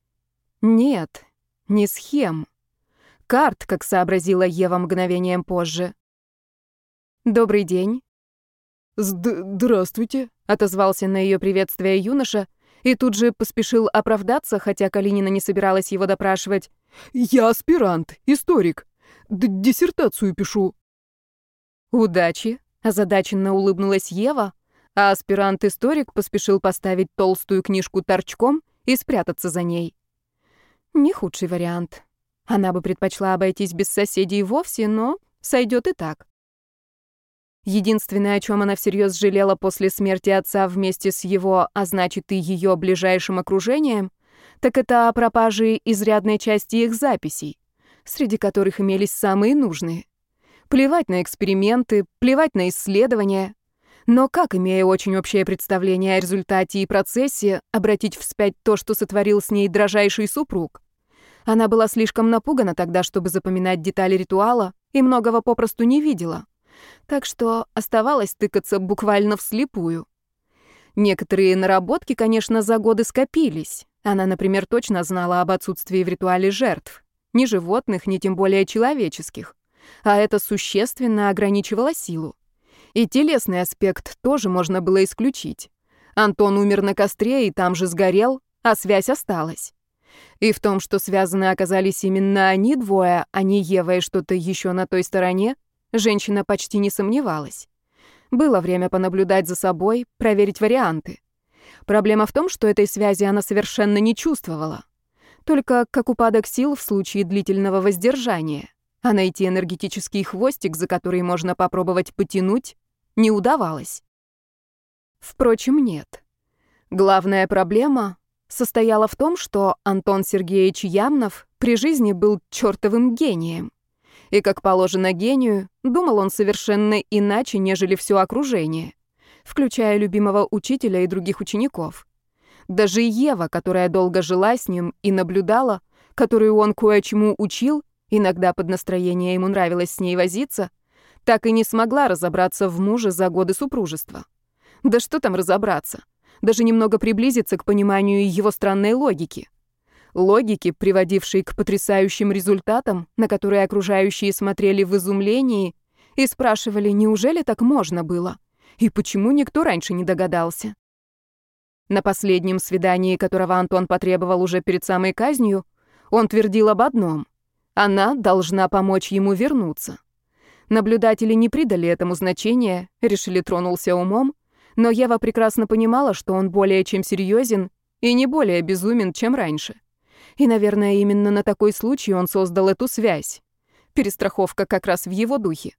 Нет, не схем. Карт, как сообразила Ева мгновением позже. «Добрый день». «Здравствуйте», — отозвался на ее приветствие юноша, и тут же поспешил оправдаться, хотя Калинина не собиралась его допрашивать. «Я аспирант, историк. Диссертацию пишу». «Удачи», — озадаченно улыбнулась Ева, а аспирант-историк поспешил поставить толстую книжку торчком и спрятаться за ней. Не худший вариант. Она бы предпочла обойтись без соседей вовсе, но сойдет и так. Единственное, о чем она всерьез жалела после смерти отца вместе с его, а значит и ее ближайшим окружением, так это о пропаже изрядной части их записей, среди которых имелись самые нужные. Плевать на эксперименты, плевать на исследования. Но как, имея очень общее представление о результате и процессе, обратить вспять то, что сотворил с ней дрожайший супруг? Она была слишком напугана тогда, чтобы запоминать детали ритуала, и многого попросту не видела. Так что оставалось тыкаться буквально вслепую. Некоторые наработки, конечно, за годы скопились. Она, например, точно знала об отсутствии в ритуале жертв. ни животных, ни тем более человеческих. А это существенно ограничивало силу. И телесный аспект тоже можно было исключить. Антон умер на костре и там же сгорел, а связь осталась. И в том, что связаны оказались именно они двое, а не Ева и что-то еще на той стороне, женщина почти не сомневалась. Было время понаблюдать за собой, проверить варианты. Проблема в том, что этой связи она совершенно не чувствовала. Только как упадок сил в случае длительного воздержания. А найти энергетический хвостик, за который можно попробовать потянуть, не удавалось. Впрочем, нет. Главная проблема состояла в том, что Антон Сергеевич Ямнов при жизни был чёртовым гением. И, как положено гению, думал он совершенно иначе, нежели все окружение, включая любимого учителя и других учеников. Даже Ева, которая долго жила с ним и наблюдала, которую он кое-чему учил, иногда под настроение ему нравилось с ней возиться, так и не смогла разобраться в муже за годы супружества. Да что там разобраться? Даже немного приблизиться к пониманию его странной логики. Логики, приводившей к потрясающим результатам, на которые окружающие смотрели в изумлении и спрашивали, неужели так можно было? И почему никто раньше не догадался? На последнем свидании, которого Антон потребовал уже перед самой казнью, он твердил об одном: она должна помочь ему вернуться. Наблюдатели не придали этому значения, решили, тронулся умом, но Ева прекрасно понимала, что он более чем серьезен и не более безумен, чем раньше. И, наверное, именно на такой случай он создал эту связь. Перестраховка как раз в его духе.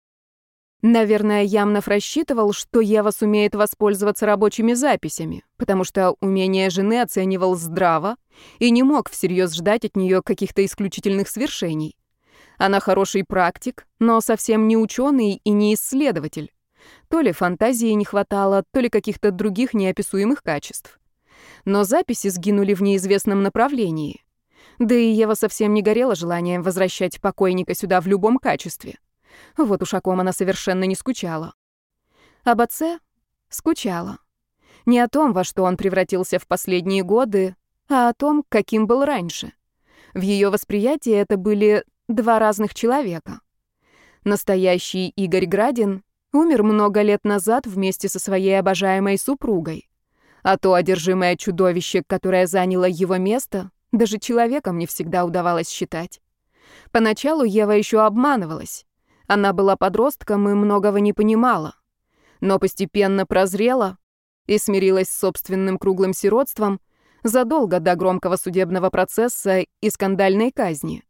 Наверное, Ямнов рассчитывал, что Ева сумеет воспользоваться рабочими записями, потому что умение жены оценивал здраво и не мог всерьез ждать от нее каких-то исключительных свершений. Она хороший практик, но совсем не ученый и не исследователь. То ли фантазии не хватало, то ли каких-то других неописуемых качеств. Но записи сгинули в неизвестном направлении. Да и Ева совсем не горела желанием возвращать покойника сюда в любом качестве. Вот уж о ком она совершенно не скучала. Об отце скучала. Не о том, во что он превратился в последние годы, а о том, каким был раньше. В ее восприятии это были два разных человека. Настоящий Игорь Градин умер много лет назад вместе со своей обожаемой супругой. А то одержимое чудовище, которое заняло его место, даже человеком не всегда удавалось считать. Поначалу Ева еще обманывалась. Она была подростком и многого не понимала. Но постепенно прозрела и смирилась с собственным круглым сиротством задолго до громкого судебного процесса и скандальной казни.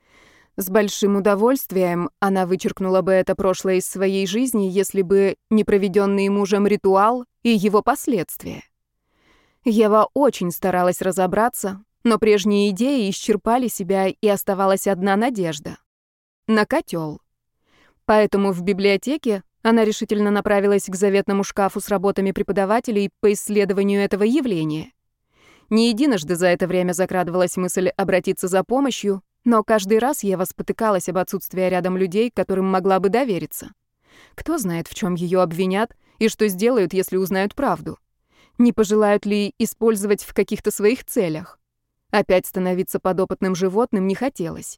С большим удовольствием она вычеркнула бы это прошлое из своей жизни, если бы не проведенный мужем ритуал и его последствия. Ева очень старалась разобраться, но прежние идеи исчерпали себя, и оставалась одна надежда — на котел. Поэтому в библиотеке она решительно направилась к заветному шкафу с работами преподавателей по исследованию этого явления. Не единожды за это время закрадывалась мысль обратиться за помощью, но каждый раз Ева спотыкалась об отсутствии рядом людей, которым могла бы довериться. Кто знает, в чем ее обвинят и что сделают, если узнают правду. Не пожелают ли использовать в каких-то своих целях? Опять становиться подопытным животным не хотелось.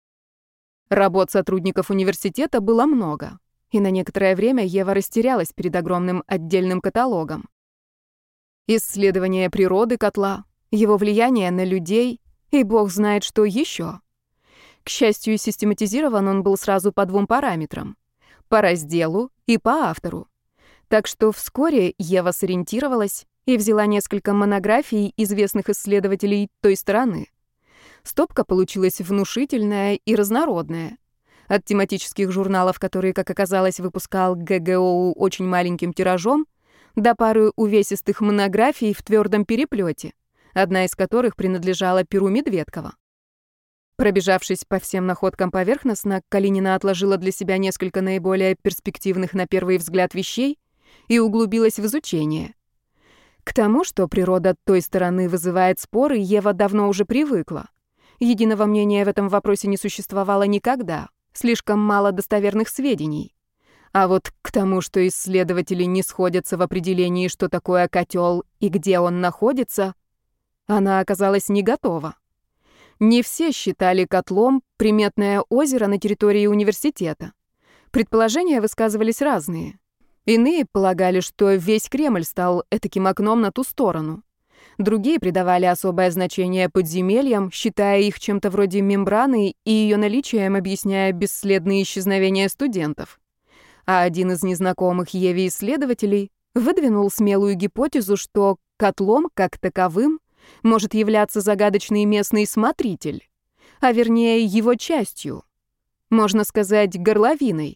Работ сотрудников университета было много, и на некоторое время Ева растерялась перед огромным отдельным каталогом. Исследование природы котла, его влияние на людей и бог знает что еще. К счастью, систематизирован он был сразу по двум параметрам — по разделу и по автору. Так что вскоре Ева сориентировалась и взяла несколько монографий известных исследователей той стороны. Стопка получилась внушительная и разнородная. От тематических журналов, которые, как оказалось, выпускал ГГОУ очень маленьким тиражом, до пары увесистых монографий в твердом переплете, одна из которых принадлежала перу Медведкова. Пробежавшись по всем находкам поверхностно, Калинина отложила для себя несколько наиболее перспективных на первый взгляд вещей и углубилась в изучение. К тому, что природа той стороны вызывает споры, Ева давно уже привыкла. Единого мнения в этом вопросе не существовало никогда, слишком мало достоверных сведений. А вот к тому, что исследователи не сходятся в определении, что такое котел и где он находится, она оказалась не готова. Не все считали котлом приметное озеро на территории университета. Предположения высказывались разные. Иные полагали, что весь Кремль стал этаким окном на ту сторону. Другие придавали особое значение подземельям, считая их чем-то вроде мембраны и ее наличием объясняя бесследные исчезновения студентов. А один из незнакомых Еве исследователей выдвинул смелую гипотезу, что котлом, как таковым, может являться загадочный местный смотритель, а вернее его частью, можно сказать, горловиной.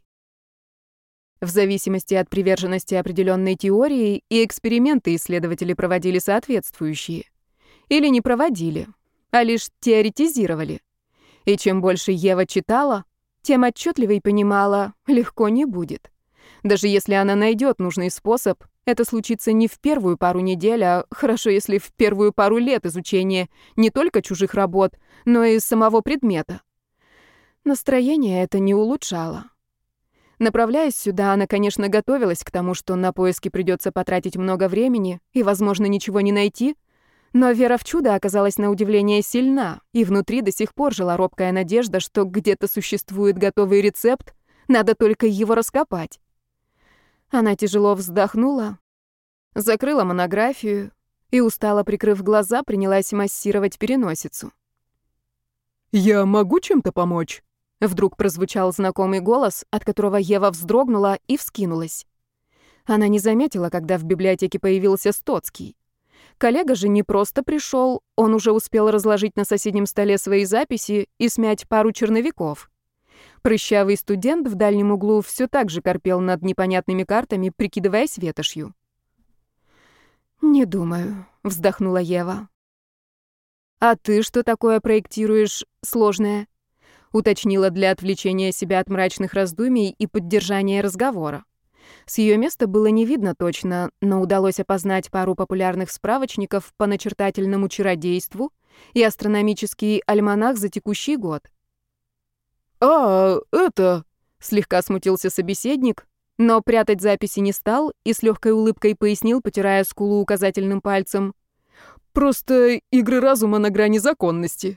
В зависимости от приверженности определенной теории и эксперименты исследователи проводили соответствующие. Или не проводили, а лишь теоретизировали. И чем больше Ева читала, тем отчетливей понимала, легко не будет. Даже если она найдет нужный способ, это случится не в первую пару недель, а хорошо, если в первую пару лет изучения не только чужих работ, но и самого предмета. Настроение это не улучшало. Направляясь сюда, она, конечно, готовилась к тому, что на поиски придется потратить много времени и, возможно, ничего не найти, но вера в чудо оказалась на удивление сильна, и внутри до сих пор жила робкая надежда, что где-то существует готовый рецепт, надо только его раскопать. Она тяжело вздохнула, закрыла монографию и, устало прикрыв глаза, принялась массировать переносицу. «Я могу чем-то помочь?» Вдруг прозвучал знакомый голос, от которого Ева вздрогнула и вскинулась. Она не заметила, когда в библиотеке появился Стоцкий. Коллега же не просто пришел, он уже успел разложить на соседнем столе свои записи и смять пару черновиков. Прыщавый студент в дальнем углу все так же корпел над непонятными картами, прикидываясь ветошью. «Не думаю», — вздохнула Ева. «А ты что такое проектируешь сложное?» — уточнила для отвлечения себя от мрачных раздумий и поддержания разговора. С ее места было не видно точно, но удалось опознать пару популярных справочников по начертательному чародейству и астрономический альманах за текущий год. «А, это...» — слегка смутился собеседник, но прятать записи не стал и с легкой улыбкой пояснил, потирая скулу указательным пальцем. «Просто игры разума на грани законности».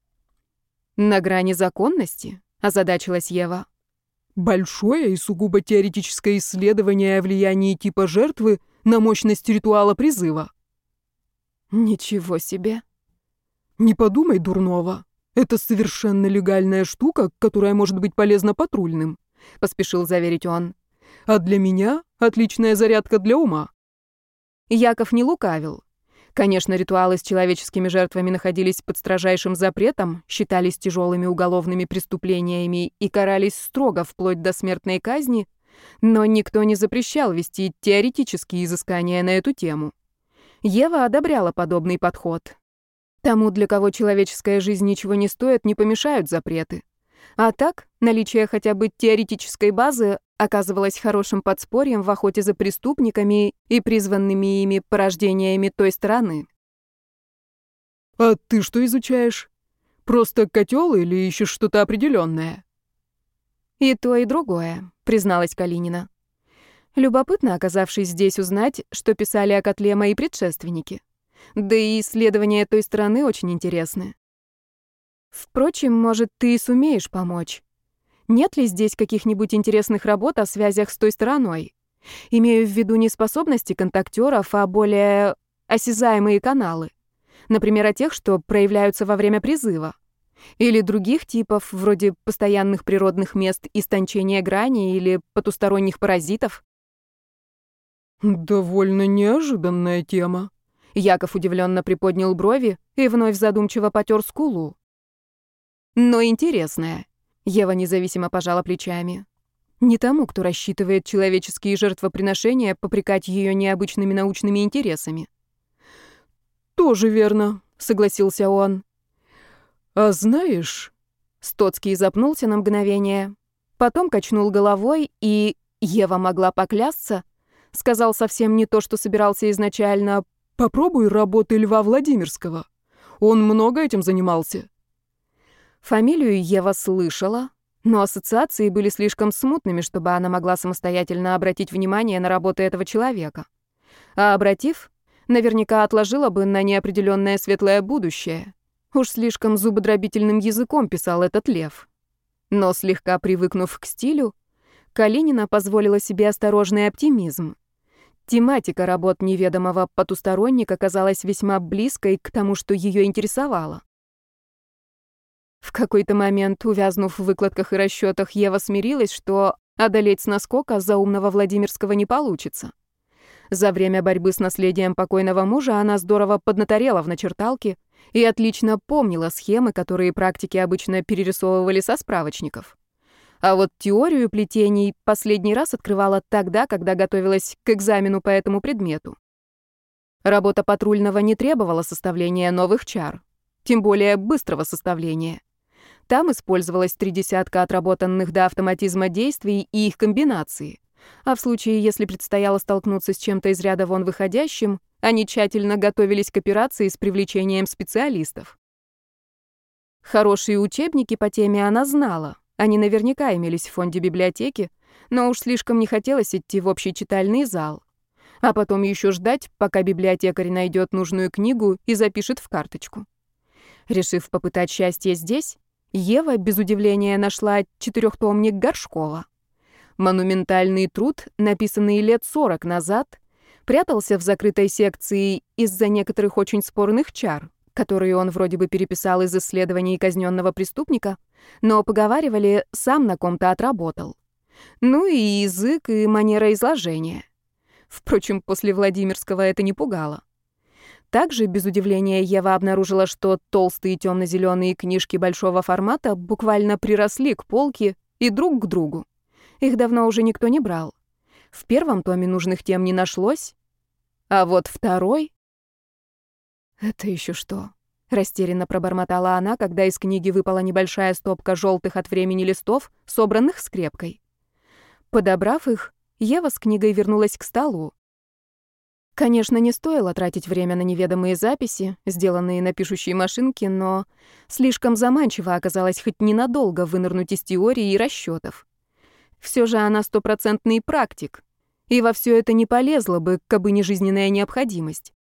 «На грани законности?» — озадачилась Ева. «Большое и сугубо теоретическое исследование о влиянии типа жертвы на мощность ритуала призыва». «Ничего себе!» «Не подумай дурного. Это совершенно легальная штука, которая может быть полезна патрульным», — поспешил заверить он. «А для меня отличная зарядка для ума». Яков не лукавил. Конечно, ритуалы с человеческими жертвами находились под строжайшим запретом, считались тяжелыми уголовными преступлениями и карались строго вплоть до смертной казни, но никто не запрещал вести теоретические изыскания на эту тему. Ева одобряла подобный подход. Тому, для кого человеческая жизнь ничего не стоит, не помешают запреты. А так, наличие хотя бы теоретической базы оказывалось хорошим подспорьем в охоте за преступниками и призванными ими порождениями той стороны. «А ты что изучаешь? Просто котел или ищешь что-то определенное?» «И то, и другое», — призналась Калинина. Любопытно, оказавшись здесь, узнать, что писали о котле мои предшественники. Да и исследования той стороны очень интересны. Впрочем, может, ты и сумеешь помочь. Нет ли здесь каких-нибудь интересных работ о связях с той стороной? Имею в виду не способности контактёров, а более осязаемые каналы. Например, о тех, что проявляются во время призыва. Или других типов, вроде постоянных природных мест истончения грани или потусторонних паразитов. «Довольно неожиданная тема». Яков удивленно приподнял брови и вновь задумчиво потер скулу. «Но интересная». Ева независимо пожала плечами. Не тому, кто рассчитывает человеческие жертвоприношения, попрекать ее необычными научными интересами. «Тоже верно», — согласился он. «А знаешь...» Стоцкий запнулся на мгновение, потом качнул головой и, Ева могла поклясться, сказал совсем не то, что собирался изначально. «Попробуй работы Льва Владимирского. Он много этим занимался». Фамилию Ева слышала, но ассоциации были слишком смутными, чтобы она могла самостоятельно обратить внимание на работы этого человека. А обратив, наверняка отложила бы на неопределенное светлое будущее. Уж слишком зубодробительным языком писал этот лев. Но слегка привыкнув к стилю, Калинина позволила себе осторожный оптимизм. Тематика работ неведомого потусторонника казалась весьма близкой к тому, что ее интересовало. В какой-то момент, увязнув в выкладках и расчетах, Ева смирилась, что одолеть с наскока заумного Владимирского не получится. За время борьбы с наследием покойного мужа она здорово поднаторела в начерталке и отлично помнила схемы, которые практики обычно перерисовывали со справочников. А вот теорию плетений последний раз открывала тогда, когда готовилась к экзамену по этому предмету. Работа патрульного не требовала составления новых чар, тем более быстрого составления. Там использовалось 30 отработанных до автоматизма действий и их комбинации. А в случае, если предстояло столкнуться с чем-то из ряда вон выходящим, они тщательно готовились к операции с привлечением специалистов. Хорошие учебники по теме она знала. Они наверняка имелись в фонде библиотеки, но уж слишком не хотелось идти в общий читальный зал. А потом еще ждать, пока библиотекарь найдет нужную книгу и запишет в карточку. Решив попытать счастье здесь, Ева без удивления нашла 4-томник Горшкова. Монументальный труд, написанный лет 40 назад, прятался в закрытой секции из-за некоторых очень спорных чар, которые он вроде бы переписал из исследований казненного преступника, но, поговаривали, сам на ком-то отработал. Ну и язык, и манера изложения. Впрочем, после Владимирского это не пугало. Также, без удивления, Ева обнаружила, что толстые темно-зеленые книжки большого формата буквально приросли к полке и друг к другу. Их давно уже никто не брал. В первом томе нужных тем не нашлось, а вот второй... «Это еще что?» — растерянно пробормотала она, когда из книги выпала небольшая стопка желтых от времени листов, собранных скрепкой. Подобрав их, Ева с книгой вернулась к столу. Конечно, не стоило тратить время на неведомые записи, сделанные на пишущей машинке, но слишком заманчиво оказалось хоть ненадолго вынырнуть из теории и расчетов. Все же она стопроцентный практик, и во все это не полезла бы, кабы не жизненная необходимость.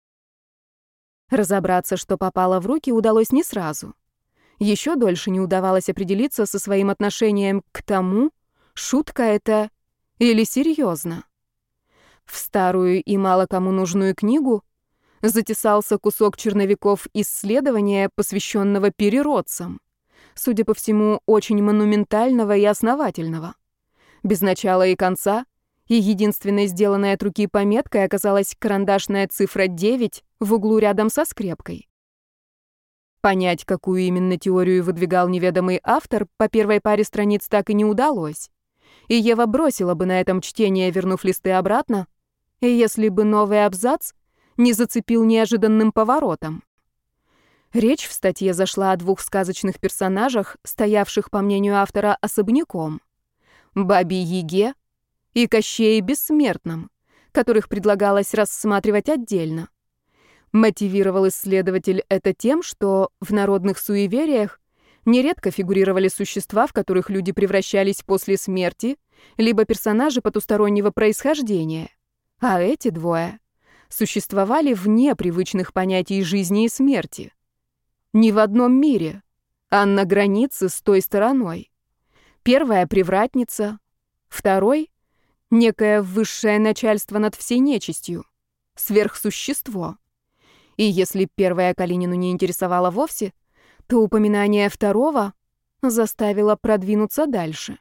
Разобраться, что попало в руки, удалось не сразу. Еще дольше не удавалось определиться со своим отношением к тому, шутка это или серьезно. В старую и мало кому нужную книгу затесался кусок черновиков исследования, посвященного переродцам, судя по всему, очень монументального и основательного. Без начала и конца, и единственной сделанной от руки пометкой оказалась карандашная цифра 9 в углу рядом со скрепкой. Понять, какую именно теорию выдвигал неведомый автор, по первой паре страниц так и не удалось. И Ева бросила бы на этом чтение, вернув листы обратно, если бы новый абзац не зацепил неожиданным поворотом. Речь в статье зашла о двух сказочных персонажах, стоявших, по мнению автора, особняком. Бабе-Яге и Кощее Бессмертном, которых предлагалось рассматривать отдельно. Мотивировал исследователь это тем, что в народных суевериях нередко фигурировали существа, в которых люди превращались после смерти, либо персонажи потустороннего происхождения. А эти двое существовали вне привычных понятий жизни и смерти. Не в одном мире, а на границе с той стороной. Первая — привратница, второй — некое высшее начальство над всей нечистью, сверхсущество. И если первая Калинину не интересовала вовсе, то упоминание второго заставило продвинуться дальше.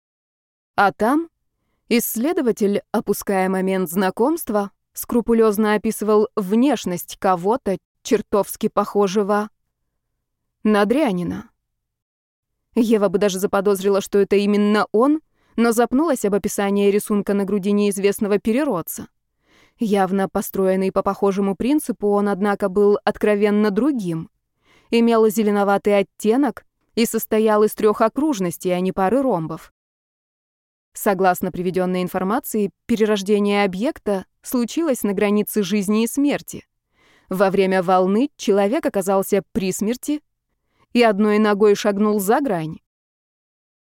А там исследователь, опуская момент знакомства, скрупулезно описывал внешность кого-то, чертовски похожего на дрянина. Ева бы даже заподозрила, что это именно он, но запнулась об описании рисунка на груди неизвестного переродца. Явно построенный по похожему принципу, он, однако, был откровенно другим. Имел зеленоватый оттенок и состоял из 3 окружностей, а не пары ромбов. Согласно приведенной информации, перерождение объекта случилось на границе жизни и смерти. Во время волны человек оказался при смерти и одной ногой шагнул за грань.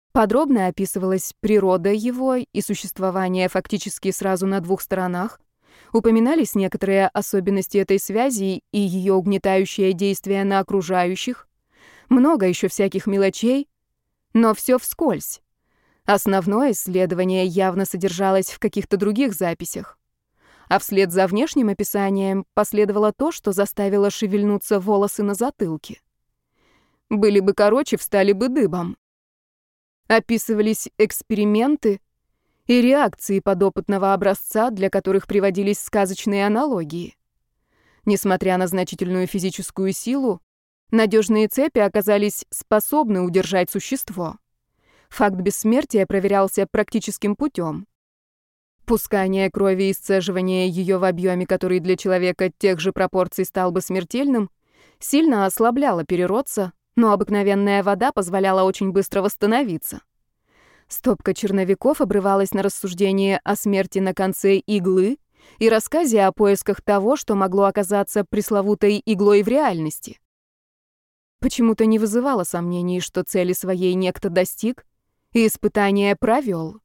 Подробно описывалась природа его и существование фактически сразу на 2 сторонах, Упоминались некоторые особенности этой связи и ее угнетающее действие на окружающих. Много еще всяких мелочей, но все вскользь. Основное исследование явно содержалось в каких-то других записях. А вслед за внешним описанием последовало то, что заставило шевельнуться волосы на затылке. Были бы короче, встали бы дыбом. Описывались эксперименты и реакции подопытного образца, для которых приводились сказочные аналогии. Несмотря на значительную физическую силу, надежные цепи оказались способны удержать существо. Факт бессмертия проверялся практическим путем. Пускание крови и сцеживание ее в объеме, который для человека тех же пропорций стал бы смертельным, сильно ослабляло переродца, но обыкновенная вода позволяла очень быстро восстановиться. Стопка черновиков обрывалась на рассуждение о смерти на конце иглы и рассказе о поисках того, что могло оказаться пресловутой иглой в реальности. Почему-то не вызывало сомнений, что цели своей некто достиг и испытание провел.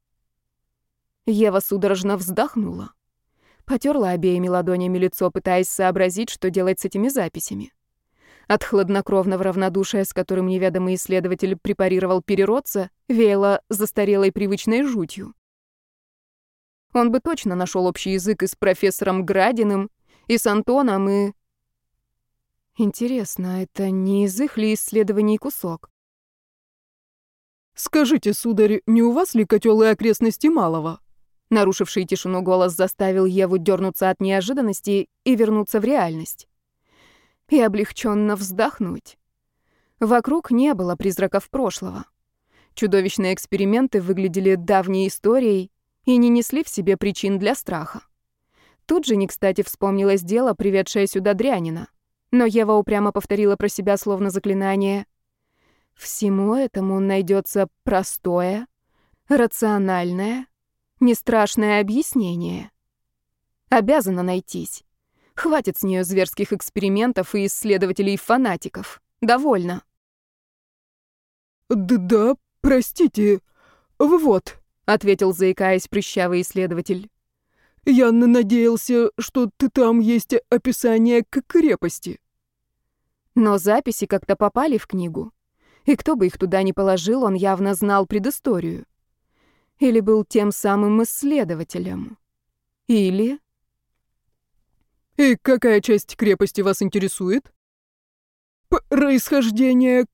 Ева судорожно вздохнула. Потерла обеими ладонями лицо, пытаясь сообразить, что делать с этими записями. От хладнокровного равнодушия, с которым неведомый исследователь препарировал переродца, веяло застарелой привычной жутью. Он бы точно нашел общий язык и с профессором Градиным, и с Антоном, и... Интересно, это не из их ли исследований кусок? «Скажите, сударь, не у вас ли котел и окрестности малого?» Нарушивший тишину голос заставил Еву дернуться от неожиданности и вернуться в реальность. И облегченно вздохнуть. Вокруг не было призраков прошлого. Чудовищные эксперименты выглядели давней историей и не несли в себе причин для страха. Тут же не кстати вспомнилось дело, приведшее сюда Дрянина. Но Ева упрямо повторила про себя словно заклинание. Всему этому найдется простое, рациональное, нестрашное объяснение. Обязано найтись. Хватит с нее зверских экспериментов и исследователей-фанатиков. Довольно. «Да, простите. Вот», — ответил, заикаясь, прыщавый исследователь. «Я надеялся, что там есть описание к крепости». Но записи как-то попали в книгу. И кто бы их туда ни положил, он явно знал предысторию. Или был тем самым исследователем. Или... «И какая часть крепости вас интересует?» «Происхождение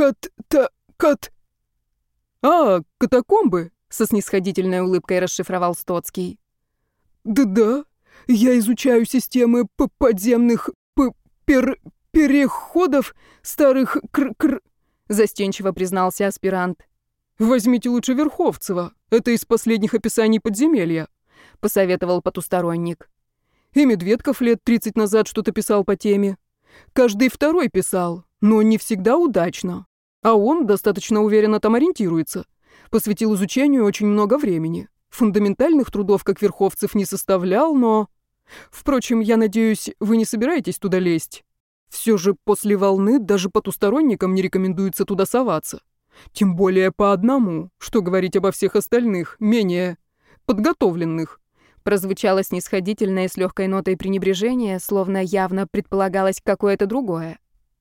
катакомбы», — со снисходительной улыбкой расшифровал Стоцкий. «Да, я изучаю системы подземных переходов старых застенчиво признался аспирант. «Возьмите лучше Верховцева. Это из последних описаний подземелья», — посоветовал потусторонник. «И Медведков лет 30 назад что-то писал по теме. Каждый второй писал, но не всегда удачно. А он достаточно уверенно там ориентируется. Посвятил изучению очень много времени. Фундаментальных трудов, как Верховцев, не составлял, но... Впрочем, я надеюсь, вы не собираетесь туда лезть. Все же после волны даже потусторонникам не рекомендуется туда соваться. Тем более по одному, что говорить обо всех остальных, менее подготовленных». Прозвучало снисходительно и с легкой нотой пренебрежения, словно явно предполагалось какое-то другое.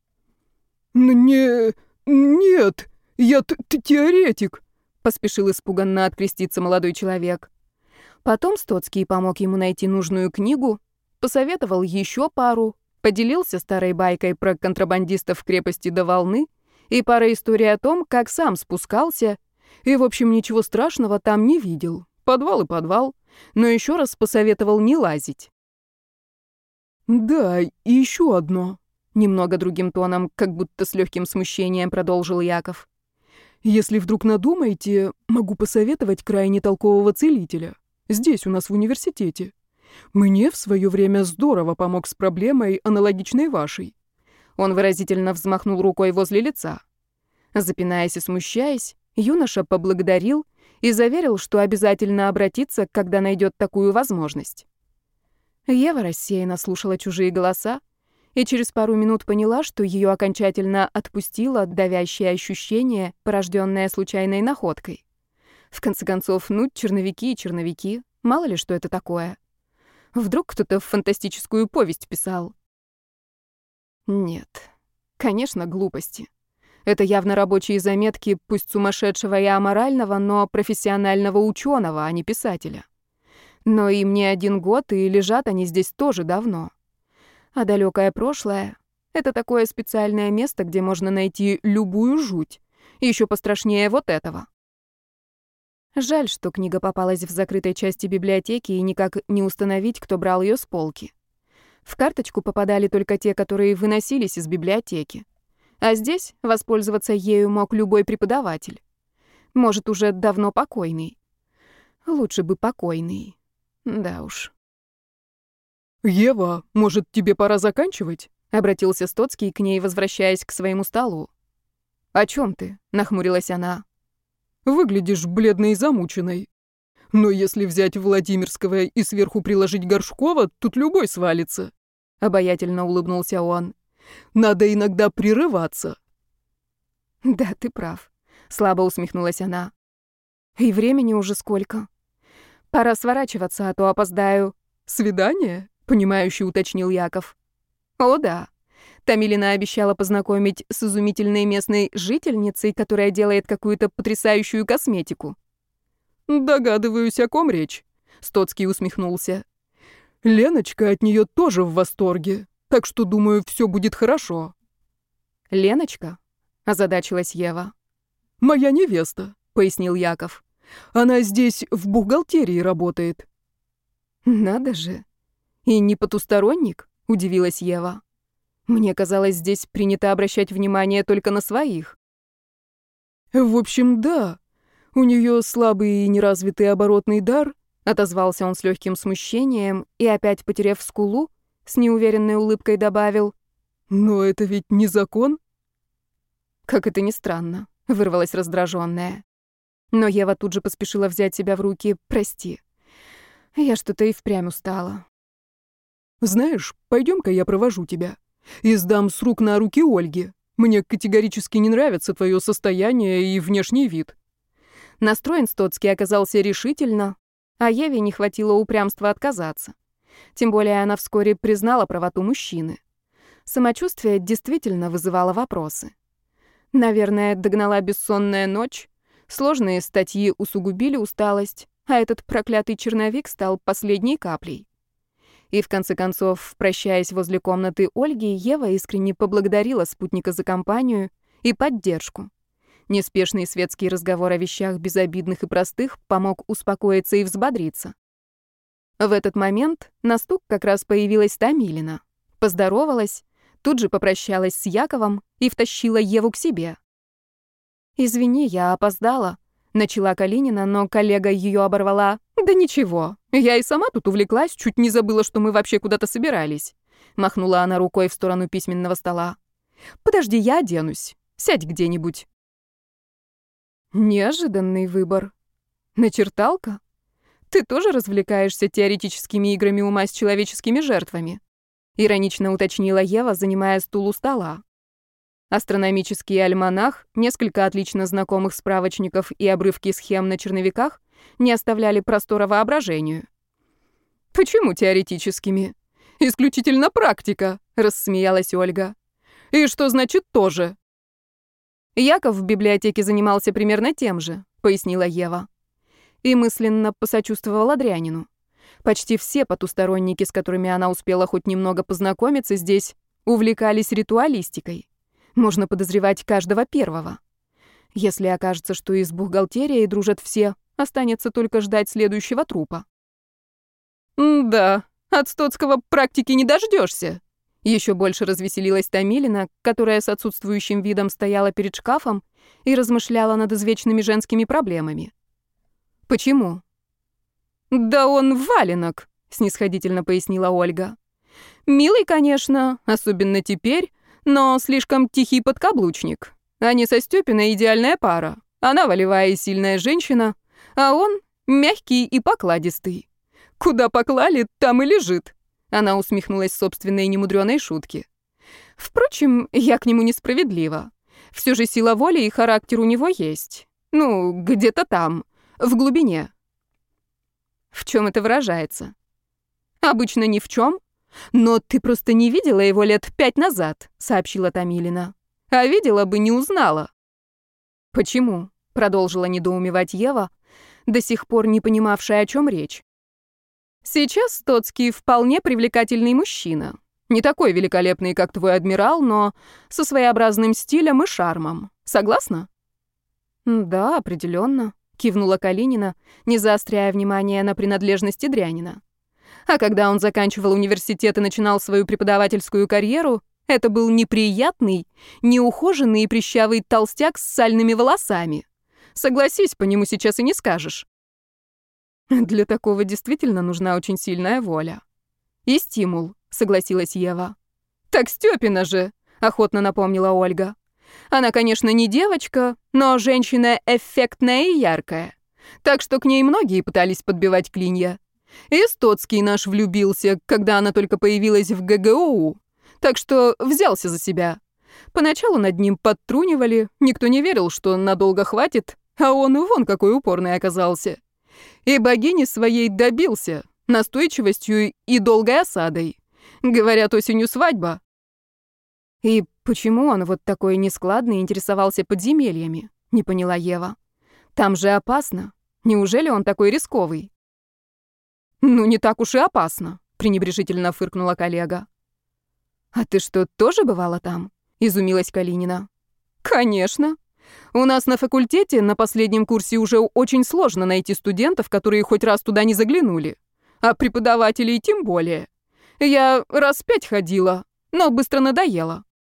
Нет, я теоретик», — поспешил испуганно откреститься молодой человек. Потом Стоцкий помог ему найти нужную книгу, посоветовал еще пару, поделился старой байкой про контрабандистов в крепости до волны и парой историй о том, как сам спускался, и, в общем, ничего страшного там не видел. Подвал и подвал, но еще раз посоветовал не лазить. «Да, и еще одно», — немного другим тоном, как будто с легким смущением продолжил Яков. «Если вдруг надумаете, могу посоветовать крайне толкового целителя. Здесь, у нас в университете. Мне в свое время здорово помог с проблемой, аналогичной вашей». Он выразительно взмахнул рукой возле лица. Запинаясь и смущаясь, юноша поблагодарил и заверил, что обязательно обратится, когда найдет такую возможность. Ева рассеянно слушала чужие голоса и через пару минут поняла, что ее окончательно отпустило давящее ощущение, порожденное случайной находкой. В конце концов, черновики и черновики, мало ли что это такое. Вдруг кто-то фантастическую повесть писал. Нет, конечно, глупости. Это явно рабочие заметки, пусть сумасшедшего и аморального, но профессионального ученого, а не писателя. Но им не 1 год, и лежат они здесь тоже давно. А далекое прошлое — это такое специальное место, где можно найти любую жуть, еще пострашнее вот этого. Жаль, что книга попалась в закрытой части библиотеки и никак не установить, кто брал ее с полки. В карточку попадали только те, которые выносились из библиотеки. А здесь воспользоваться ею мог любой преподаватель. Может, уже давно покойный. Лучше бы покойный. Да уж. «Ева, может, тебе пора заканчивать?» — обратился Стоцкий к ней, возвращаясь к своему столу. «О чем ты?» — нахмурилась она. «Выглядишь бледной и замученной. Но если взять Владимирского и сверху приложить Горшкова, тут любой свалится». Обаятельно улыбнулся он. «Надо иногда прерываться». «Да, ты прав», — слабо усмехнулась она. «И времени уже сколько? Пора сворачиваться, а то опоздаю». «Свидание?» — понимающе уточнил Яков. «О, да. Тамилина обещала познакомить с изумительной местной жительницей, которая делает какую-то потрясающую косметику». «Догадываюсь, о ком речь», — Стоцкий усмехнулся. «Леночка от нее тоже в восторге, так что, думаю, все будет хорошо». «Леночка?» — озадачилась Ева. «Моя невеста», — пояснил Яков. «Она здесь в бухгалтерии работает». «Надо же. И не потусторонник?» — удивилась Ева. «Мне казалось, здесь принято обращать внимание только на своих». «В общем, да. У нее слабый и неразвитый оборотный дар», — отозвался он с легким смущением и, опять потеряв скулу, с неуверенной улыбкой добавил: «Но это ведь не закон». «Как это ни странно», — вырвалась раздраженная. Но Ева тут же поспешила взять себя в руки. «Прости. Я что-то и впрямь устала». «Знаешь, пойдем-ка я провожу тебя. И сдам с рук на руки Ольге. Мне категорически не нравится твое состояние и внешний вид». Настроен Стоцкий оказался решительно, а Еве не хватило упрямства отказаться. Тем более она вскоре признала правоту мужчины. Самочувствие действительно вызывало вопросы. Наверное, догнала бессонная ночь, сложные статьи усугубили усталость, а этот проклятый черновик стал последней каплей. И в конце концов, прощаясь возле комнаты Ольги, Ева искренне поблагодарила спутника за компанию и поддержку. Неспешный светский разговор о вещах безобидных и простых помог успокоиться и взбодриться. В этот момент на стук как раз появилась Тамилина. Поздоровалась, тут же попрощалась с Яковом и втащила Еву к себе. «Извини, я опоздала», — начала Калинина, но коллега ее оборвала. «Да ничего, я и сама тут увлеклась, чуть не забыла, что мы вообще куда-то собирались», — махнула она рукой в сторону письменного стола. «Подожди, я оденусь. Сядь где-нибудь». Неожиданный выбор. Начерталка? Ты тоже развлекаешься теоретическими играми ума с человеческими жертвами? Иронично уточнила Ева, занимая стул у стола. Астрономический альманах, несколько отлично знакомых справочников и обрывки схем на черновиках не оставляли простора воображению. «Почему теоретическими? Исключительно практика», — рассмеялась Ольга. «И что значит тоже?» «Яков в библиотеке занимался примерно тем же», — пояснила Ева. И мысленно посочувствовала Дрянину. Почти все потусторонники, с которыми она успела хоть немного познакомиться здесь, увлекались ритуалистикой. Можно подозревать каждого первого. Если окажется, что и с бухгалтерией дружат все, останется только ждать следующего трупа. «Да, от Стоцкого практики не дождешься. Еще больше развеселилась Тамилина, которая с отсутствующим видом стояла перед шкафом и размышляла над извечными женскими проблемами. «Почему?» «Да он валенок», — снисходительно пояснила Ольга. «Милый, конечно, особенно теперь, но слишком тихий подкаблучник. Они со Стёпиной идеальная пара. Она волевая и сильная женщина, а он мягкий и покладистый. Куда поклали, там и лежит». Она усмехнулась собственной немудрёной шутке. «Впрочем, я к нему несправедлива. Всё же сила воли и характер у него есть. Ну, где-то там, в глубине». «В чём это выражается?» Обычно ни в чем. Но ты просто не видела его лет 5 назад, сообщила Томилина. А видела бы, не узнала. Почему? Продолжила недоумевать Ева, до сих пор не понимавшая, о чем речь. Сейчас Стоцкий вполне привлекательный мужчина. Не такой великолепный, как твой адмирал, но со своеобразным стилем и шармом. Согласна? Да, определенно, кивнула Калинина, не заостряя внимание на принадлежности Дрянина. А когда он заканчивал университет и начинал свою преподавательскую карьеру, это был неприятный, неухоженный и прыщавый толстяк с сальными волосами. Согласись, по нему сейчас и не скажешь. Для такого действительно нужна очень сильная воля. И стимул, согласилась Ева. Так Стёпина же, охотно напомнила Ольга. Она, конечно, не девочка, но женщина эффектная и яркая. Так что к ней многие пытались подбивать клинья. И Стоцкий наш влюбился, когда она только появилась в ГГУ. Так что взялся за себя. Поначалу над ним подтрунивали, никто не верил, что надолго хватит, а он вон какой упорный оказался. И богини своей добился, настойчивостью и долгой осадой. Говорят, осенью свадьба. И почему он вот такой нескладный интересовался подземельями? Не поняла Ева. Там же опасно. Неужели он такой рисковый? Ну, не так уж и опасно, пренебрежительно фыркнула коллега. А ты что, тоже бывала там? Изумилась Калинина. Конечно. У нас на факультете на последнем курсе уже очень сложно найти студентов, которые хоть раз туда не заглянули. А преподавателей тем более. Я раз 5 ходила, но быстро надоело.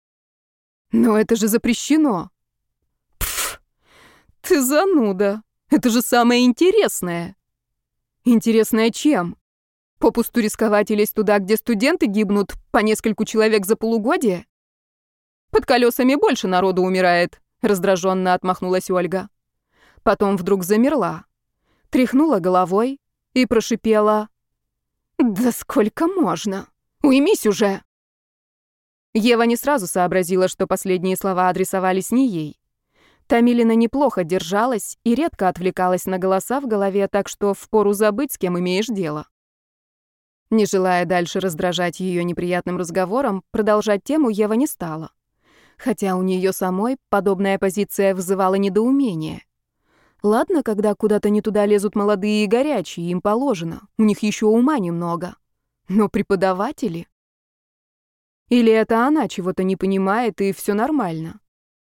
Но это же запрещено. Пф, ты зануда. Это же самое интересное. Интересное чем? Попусту рисковать и лезть туда, где студенты гибнут по нескольку человек за полугодие? Под колесами больше народу умирает, раздраженно отмахнулась Ольга. Потом вдруг замерла, тряхнула головой и прошипела: «Да сколько можно? Уймись уже!» Ева не сразу сообразила, что последние слова адресовались не ей. Томилина неплохо держалась и редко отвлекалась на голоса в голове, так что впору забыть, с кем имеешь дело. Не желая дальше раздражать ее неприятным разговором, продолжать тему Ева не стала. Хотя у нее самой подобная позиция вызывала недоумение. Ладно, когда куда-то не туда лезут молодые и горячие, им положено, у них еще ума немного. Но преподаватели? Или это она чего-то не понимает, и все нормально?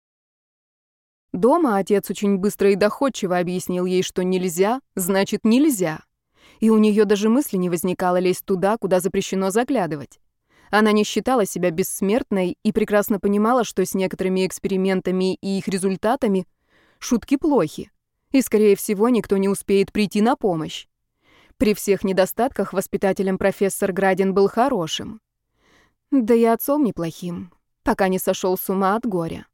Дома отец очень быстро и доходчиво объяснил ей, что нельзя, значит нельзя. И у нее даже мысли не возникало лезть туда, куда запрещено заглядывать. Она не считала себя бессмертной и прекрасно понимала, что с некоторыми экспериментами и их результатами шутки плохи, и, скорее всего, никто не успеет прийти на помощь. При всех недостатках воспитателем профессор Градин был хорошим. Да и отцом неплохим, пока не сошел с ума от горя.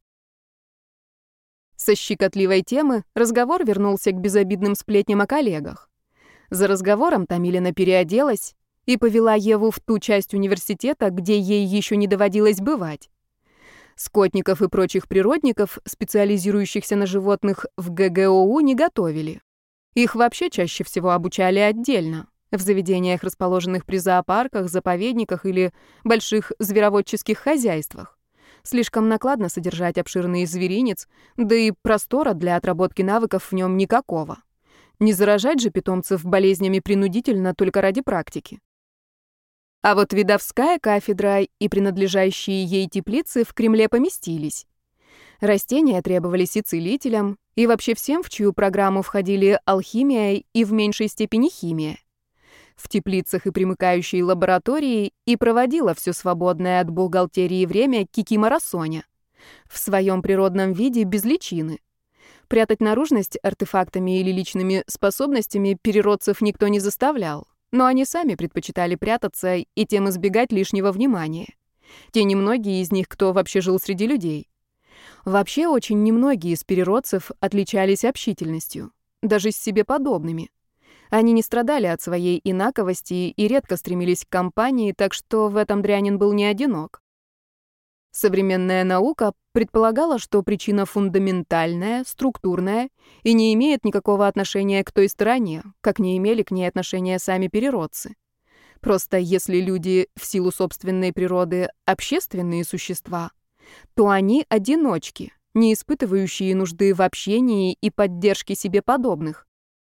Со щекотливой темы разговор вернулся к безобидным сплетням о коллегах. За разговором Томилина переоделась и повела Еву в ту часть университета, где ей еще не доводилось бывать. Скотников и прочих природников, специализирующихся на животных, в ГГОУ не готовили. Их вообще чаще всего обучали отдельно, в заведениях, расположенных при зоопарках, заповедниках или больших звероводческих хозяйствах. Слишком накладно содержать обширный зверинец, да и простора для отработки навыков в нем никакого. Не заражать же питомцев болезнями принудительно только ради практики. А вот видовская кафедра и принадлежащие ей теплицы в Кремле поместились. Растения требовались и целителям, и вообще всем, в чью программу входили алхимия и в меньшей степени химия. В теплицах и примыкающей лаборатории и проводила все свободное от бухгалтерии время Кикимора Соня. В своем природном виде без личины. Прятать наружность артефактами или личными способностями переродцев никто не заставлял, но они сами предпочитали прятаться и тем избегать лишнего внимания. Те немногие из них, кто вообще жил среди людей. Вообще очень немногие из переродцев отличались общительностью, даже с себе подобными. Они не страдали от своей инаковости и редко стремились к компании, так что в этом Дрянин был не одинок. Современная наука предполагала, что причина фундаментальная, структурная и не имеет никакого отношения к той стороне, как не имели к ней отношения сами переродцы. Просто если люди в силу собственной природы общественные существа, то они одиночки, не испытывающие нужды в общении и поддержке себе подобных.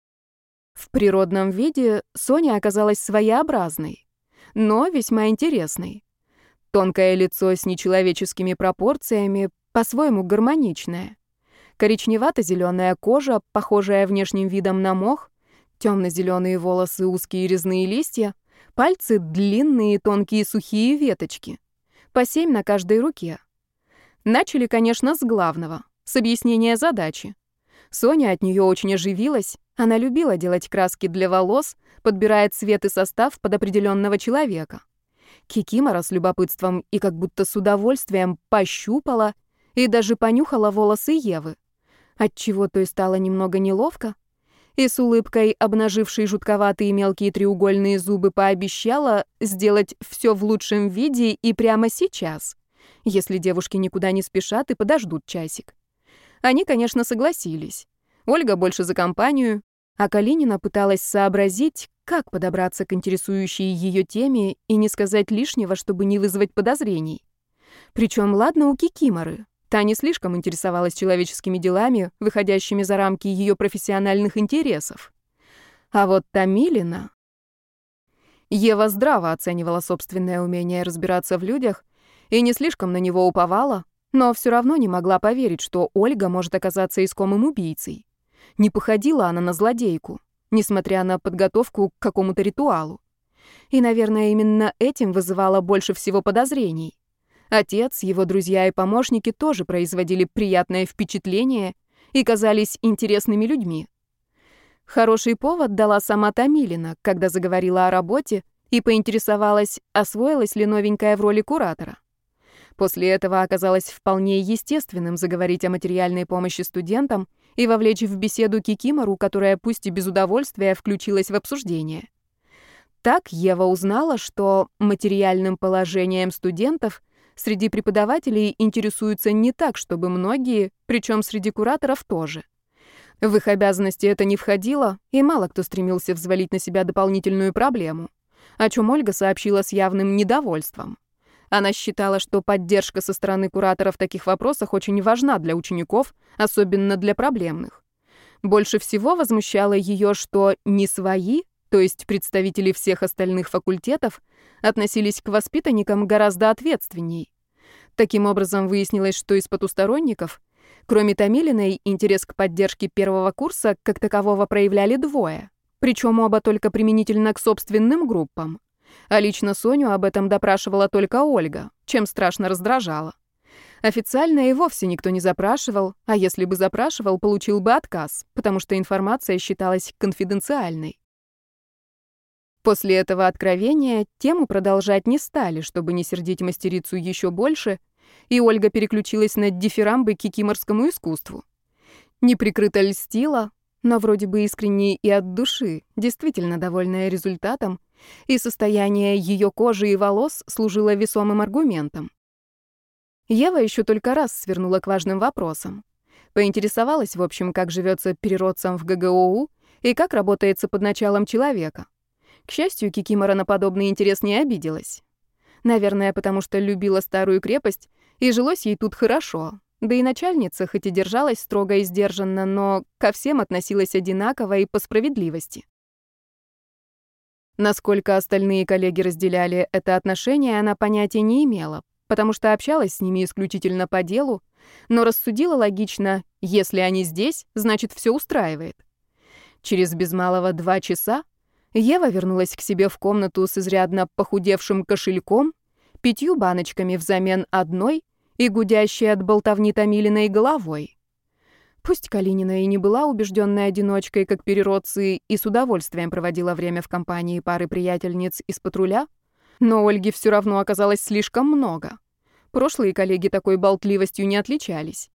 В природном виде Соня оказалась своеобразной, но весьма интересной. Тонкое лицо с нечеловеческими пропорциями, по-своему гармоничное. Коричневато-зеленая кожа, похожая внешним видом на мох, темно-зеленые волосы, узкие резные листья, пальцы длинные, тонкие сухие веточки. По 7 на каждой руке. Начали, конечно, с главного, с объяснения задачи. Соня от нее очень оживилась. Она любила делать краски для волос, подбирая цвет и состав под определенного человека. Кикимора с любопытством и как будто с удовольствием пощупала и даже понюхала волосы Евы. Отчего той стало немного неловко, и с улыбкой, обнажившей жутковатые мелкие треугольные зубы, пообещала сделать все в лучшем виде и прямо сейчас, если девушки никуда не спешат и подождут часик. Они, конечно, согласились. Ольга больше за компанию, а Калинина пыталась сообразить, как подобраться к интересующей ее теме и не сказать лишнего, чтобы не вызвать подозрений. Причем ладно у Кикиморы. Та не слишком интересовалась человеческими делами, выходящими за рамки ее профессиональных интересов. А вот Томилина... Ева здраво оценивала собственное умение разбираться в людях и не слишком на него уповала, но все равно не могла поверить, что Ольга может оказаться искомым убийцей. Не походила она на злодейку, несмотря на подготовку к какому-то ритуалу. И, наверное, именно этим вызывало больше всего подозрений. Отец, его друзья и помощники тоже производили приятное впечатление и казались интересными людьми. Хороший повод дала сама Томилина, когда заговорила о работе и поинтересовалась, освоилась ли новенькая в роли куратора. После этого оказалось вполне естественным заговорить о материальной помощи студентам и вовлечь в беседу Кикимору, которая пусть и без удовольствия включилась в обсуждение. Так Ева узнала, что материальным положением студентов среди преподавателей интересуются не так, чтобы многие, причем среди кураторов тоже. В их обязанности это не входило, и мало кто стремился взвалить на себя дополнительную проблему, о чем Ольга сообщила с явным недовольством. Она считала, что поддержка со стороны куратора в таких вопросах очень важна для учеников, особенно для проблемных. Больше всего возмущало ее, что не свои, то есть представители всех остальных факультетов, относились к воспитанникам гораздо ответственней. Таким образом, выяснилось, что из потусторонников, кроме Томилиной, интерес к поддержке первого курса как такового проявляли двое, причем оба только применительно к собственным группам. А лично Соню об этом допрашивала только Ольга, чем страшно раздражала. Официально и вовсе никто не запрашивал, а если бы запрашивал, получил бы отказ, потому что информация считалась конфиденциальной. После этого откровения тему продолжать не стали, чтобы не сердить мастерицу еще больше, и Ольга переключилась на дифирамбы к кикиморскому искусству. Неприкрыто льстила, но вроде бы искренне и от души, действительно довольная результатом, и состояние ее кожи и волос служило весомым аргументом. Ева еще только раз свернула к важным вопросам. Поинтересовалась, в общем, как живется переродцам в ГГОУ и как работается под началом человека. К счастью, Кикимора на подобный интерес не обиделась. Наверное, потому что любила старую крепость, и жилось ей тут хорошо. Да и начальница, хоть и держалась строго и сдержанно, но ко всем относилась одинаково и по справедливости. Насколько остальные коллеги разделяли это отношение, она понятия не имела, потому что общалась с ними исключительно по делу, но рассудила логично: если они здесь, значит, все устраивает. Через без малого 2 часа Ева вернулась к себе в комнату с изрядно похудевшим кошельком, 5 баночками взамен одной и гудящей от болтовни Томилиной головой. Пусть Калинина и не была убежденной одиночкой, как переродцы, и с удовольствием проводила время в компании пары приятельниц из патруля, но Ольги все равно оказалось слишком много. Прошлые коллеги такой болтливостью не отличались.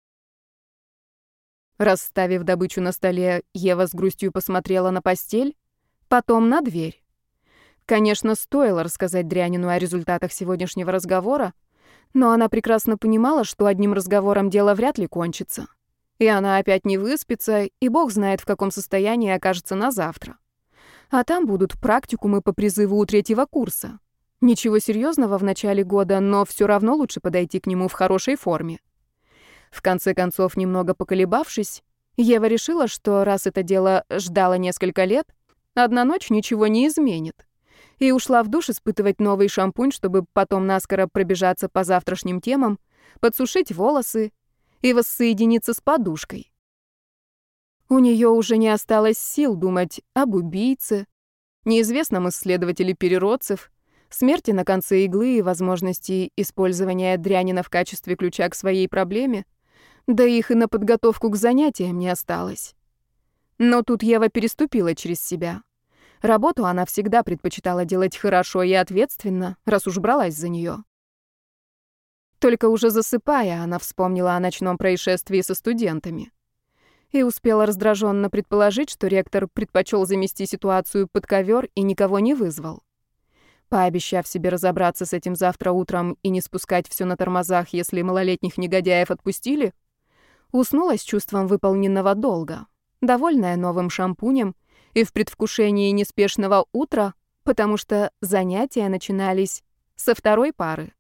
Расставив добычу на столе, Ева с грустью посмотрела на постель, потом на дверь. Конечно, стоило рассказать Дрянину о результатах сегодняшнего разговора, но она прекрасно понимала, что одним разговором дело вряд ли кончится. И она опять не выспится, и бог знает, в каком состоянии окажется на завтра. А там будут практикумы по призыву у 3-го курса. Ничего серьезного в начале года, но все равно лучше подойти к нему в хорошей форме. В конце концов, немного поколебавшись, Ева решила, что раз это дело ждало несколько лет, одна ночь ничего не изменит. И ушла в душ испытывать новый шампунь, чтобы потом наскоро пробежаться по завтрашним темам, подсушить волосы и воссоединиться с подушкой. У нее уже не осталось сил думать об убийце, неизвестном исследователе переродцев, смерти на конце иглы и возможности использования дрянина в качестве ключа к своей проблеме, да их и на подготовку к занятиям не осталось. Но тут Ева переступила через себя. Работу она всегда предпочитала делать хорошо и ответственно, раз уж бралась за нее. Только уже засыпая, она вспомнила о ночном происшествии со студентами и успела раздраженно предположить, что ректор предпочел замести ситуацию под ковер и никого не вызвал. Пообещав себе разобраться с этим завтра утром и не спускать все на тормозах, если малолетних негодяев отпустили, уснула с чувством выполненного долга, довольная новым шампунем и в предвкушении неспешного утра, потому что занятия начинались со 2-й пары.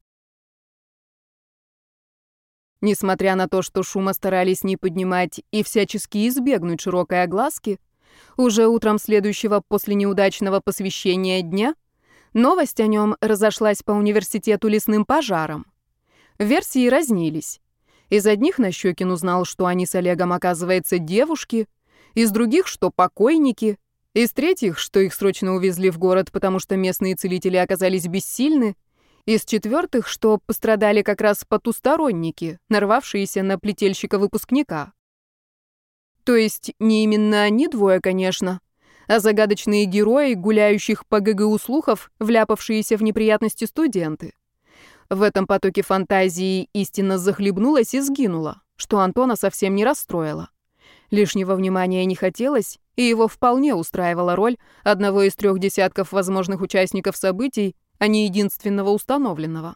Несмотря на то, что шума старались не поднимать и всячески избегнуть широкой огласки, уже утром следующего после неудачного посвящения дня новость о нем разошлась по университету лесным пожаром. Версии разнились. Из одних Нащёкин узнал, что они с Олегом, оказывается, девушки, из других, что покойники, из третьих, что их срочно увезли в город, потому что местные целители оказались бессильны, из четвертых, что пострадали как раз потусторонники, нарвавшиеся на плетельщика-выпускника. То есть не именно они двое, конечно, а загадочные герои, гуляющих по ГГУ слухов, вляпавшиеся в неприятности студенты. В этом потоке фантазии истина захлебнулась и сгинула, что Антона совсем не расстроило. Лишнего внимания не хотелось, и его вполне устраивала роль одного из 3 десятков возможных участников событий, а не единственного установленного.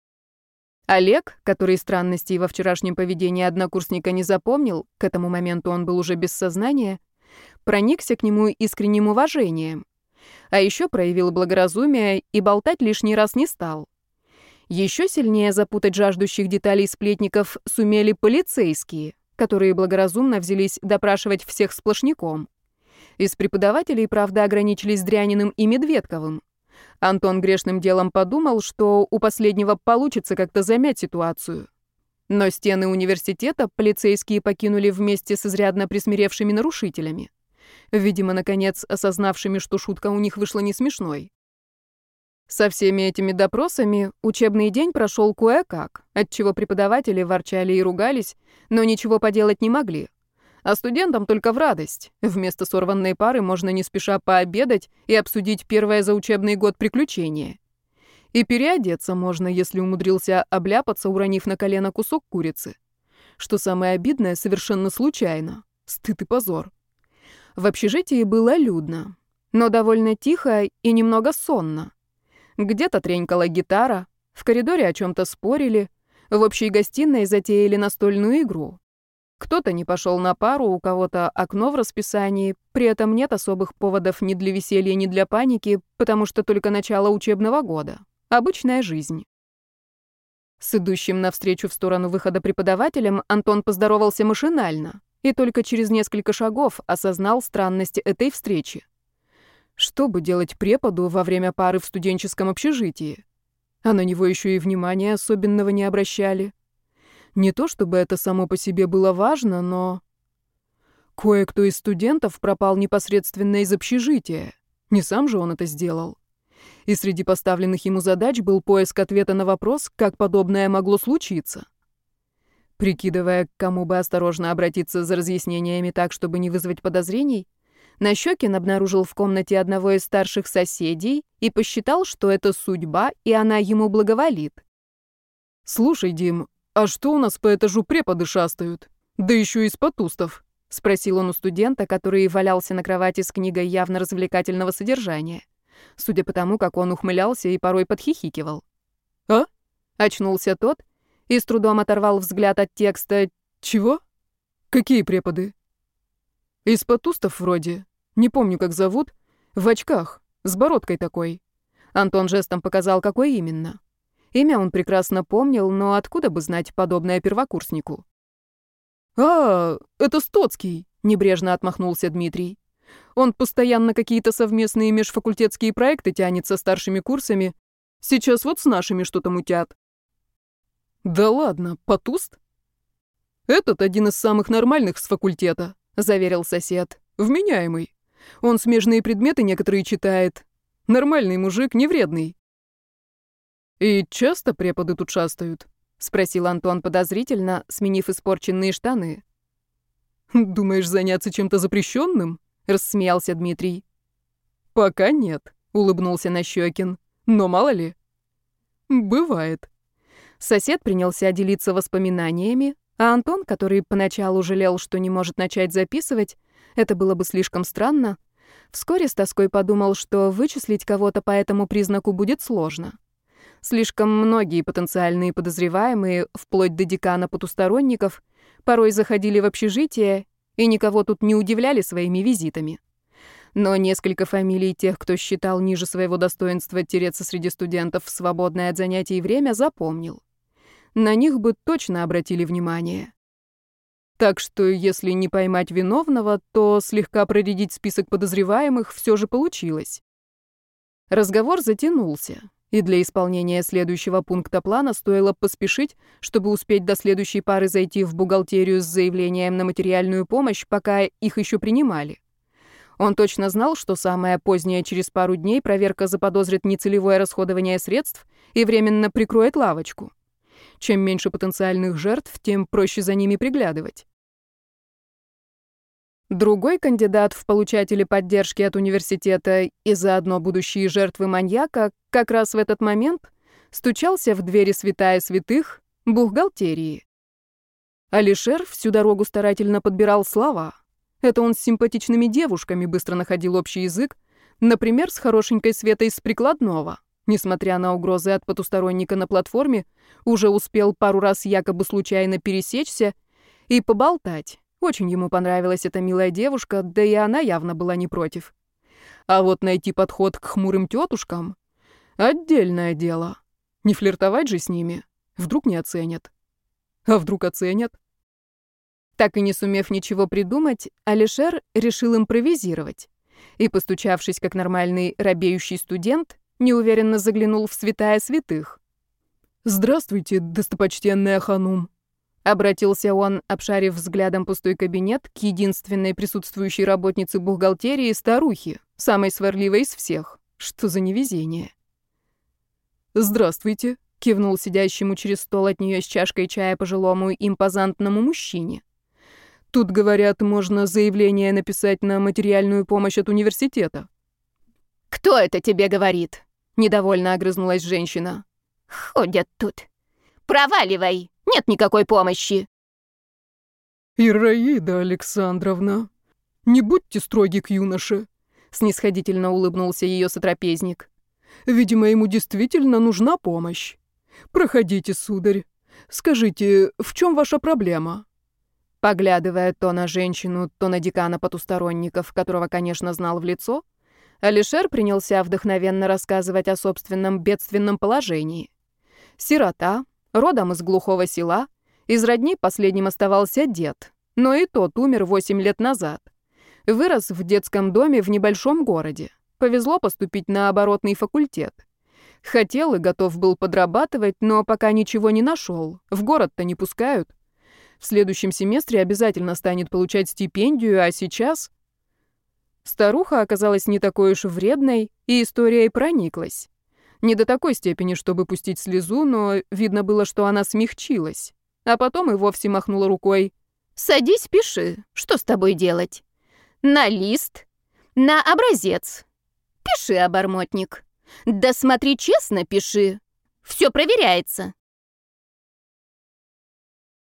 Олег, который странностей во вчерашнем поведении однокурсника не запомнил, к этому моменту он был уже без сознания, проникся к нему искренним уважением, а еще проявил благоразумие и болтать лишний раз не стал. Еще сильнее запутать жаждущих деталей сплетников сумели полицейские, которые благоразумно взялись допрашивать всех сплошняком. Из преподавателей, правда, ограничились Дряниным и Медведковым. Антон грешным делом подумал, что у последнего получится как-то замять ситуацию. Но стены университета полицейские покинули вместе с изрядно присмиревшими нарушителями. Видимо, наконец, осознавшими, что шутка у них вышла не смешной. Со всеми этими допросами учебный день прошел кое-как, отчего преподаватели ворчали и ругались, но ничего поделать не могли. А студентам только в радость. Вместо сорванной пары можно не спеша пообедать и обсудить первое за учебный год приключение. И переодеться можно, если умудрился обляпаться, уронив на колено кусок курицы. Что самое обидное, совершенно случайно. Стыд и позор. В общежитии было людно, но довольно тихо и немного сонно. Где-то тренькала гитара, в коридоре о чем-то спорили, в общей гостиной затеяли настольную игру. Кто-то не пошел на пару, у кого-то окно в расписании, при этом нет особых поводов ни для веселья, ни для паники, потому что только начало учебного года. Обычная жизнь. С идущим навстречу в сторону выхода преподавателем Антон поздоровался машинально и только через несколько шагов осознал странность этой встречи. Что бы делать преподу во время пары в студенческом общежитии? А на него еще и внимания особенного не обращали. Не то чтобы это само по себе было важно, но... Кое-кто из студентов пропал непосредственно из общежития. Не сам же он это сделал. И среди поставленных ему задач был поиск ответа на вопрос, как подобное могло случиться. Прикидывая, к кому бы осторожно обратиться за разъяснениями так, чтобы не вызвать подозрений, Нащёкин обнаружил в комнате одного из старших соседей и посчитал, что это судьба, и она ему благоволит. «Слушай, Дим, а что у нас по этажу преподы шастают? Да еще и с потустов», — спросил он у студента, который валялся на кровати с книгой явно развлекательного содержания, судя по тому, как он ухмылялся и порой подхихикивал. «А?» — очнулся тот и с трудом оторвал взгляд от текста. «Чего? Какие преподы?» «Из потустов вроде. Не помню, как зовут. В очках, с бородкой такой. Антон жестом показал, какой именно. Имя он прекрасно помнил, но откуда бы знать подобное первокурснику? «А, это Стоцкий», — небрежно отмахнулся Дмитрий. «Он постоянно какие-то совместные межфакультетские проекты тянет со старшими курсами. Сейчас вот с нашими что-то мутят». «Да ладно, Потуст?» «Этот один из самых нормальных с факультета», — заверил сосед. «Вменяемый. Он смежные предметы некоторые читает. Нормальный мужик, не вредный». «И часто преподы тут шастают?» — спросил Антон подозрительно, сменив испорченные штаны. «Думаешь, заняться чем-то запрещенным?» — рассмеялся Дмитрий. «Пока нет», — улыбнулся Нащекин. «Но мало ли». «Бывает». Сосед принялся делиться воспоминаниями, а Антон, который поначалу жалел, что не может начать записывать, это было бы слишком странно, вскоре с тоской подумал, что вычислить кого-то по этому признаку будет сложно. Слишком многие потенциальные подозреваемые, вплоть до декана потусторонников, порой заходили в общежитие и никого тут не удивляли своими визитами. Но несколько фамилий тех, кто считал ниже своего достоинства тереться среди студентов в свободное от занятий время, запомнил. На них бы точно обратили внимание. Так что, если не поймать виновного, то слегка проредить список подозреваемых все же получилось. Разговор затянулся, и для исполнения следующего пункта плана стоило поспешить, чтобы успеть до следующей пары зайти в бухгалтерию с заявлением на материальную помощь, пока их еще принимали. Он точно знал, что самое позднее через пару дней проверка заподозрит нецелевое расходование средств и временно прикроет лавочку. Чем меньше потенциальных жертв, тем проще за ними приглядывать. Другой кандидат в получатели поддержки от университета и заодно будущие жертвы маньяка как раз в этот момент стучался в двери святая святых бухгалтерии. Алишер всю дорогу старательно подбирал слова. Это он с симпатичными девушками быстро находил общий язык, например, с хорошенькой Светой с прикладного. Несмотря на угрозы от потусторонника на платформе, уже успел пару раз якобы случайно пересечься и поболтать. Очень ему понравилась эта милая девушка, да и она явно была не против. А вот найти подход к хмурым тетушкам — отдельное дело. Не флиртовать же с ними. Вдруг не оценят. А вдруг оценят? Так и не сумев ничего придумать, Алишер решил импровизировать. И, постучавшись как нормальный робеющий студент, неуверенно заглянул в святая святых. «Здравствуйте, достопочтенная ханум», — обратился он, обшарив взглядом пустой кабинет, к единственной присутствующей работнице бухгалтерии старухе, самой сварливой из всех. Что за невезение? «Здравствуйте», — кивнул сидящему через стол от нее с чашкой чая пожилому импозантному мужчине. «Тут, говорят, можно заявление написать на материальную помощь от университета». «Кто это тебе говорит?» — недовольно огрызнулась женщина. «Ходят тут. Проваливай, нет никакой помощи». «Ираида Александровна, не будьте строги к юноше», — снисходительно улыбнулся ее сотрапезник. «Видимо, ему действительно нужна помощь. Проходите, сударь. Скажите, в чем ваша проблема?» Поглядывая то на женщину, то на декана потусторонников, которого, конечно, знал в лицо, Алишер принялся вдохновенно рассказывать о собственном бедственном положении. Сирота, родом из глухого села, из родни последним оставался дед, но и тот умер 8 лет назад. Вырос в детском доме в небольшом городе. Повезло поступить на оборотный факультет. Хотел и готов был подрабатывать, но пока ничего не нашел. В город-то не пускают. В следующем семестре обязательно станет получать стипендию, а сейчас... Старуха оказалась не такой уж вредной, и историей прониклась. Не до такой степени, чтобы пустить слезу, но видно было, что она смягчилась. А потом и вовсе махнула рукой. «Садись, пиши. Что с тобой делать? На лист, на образец. Пиши, обормотник. Да смотри, честно пиши. Все проверяется.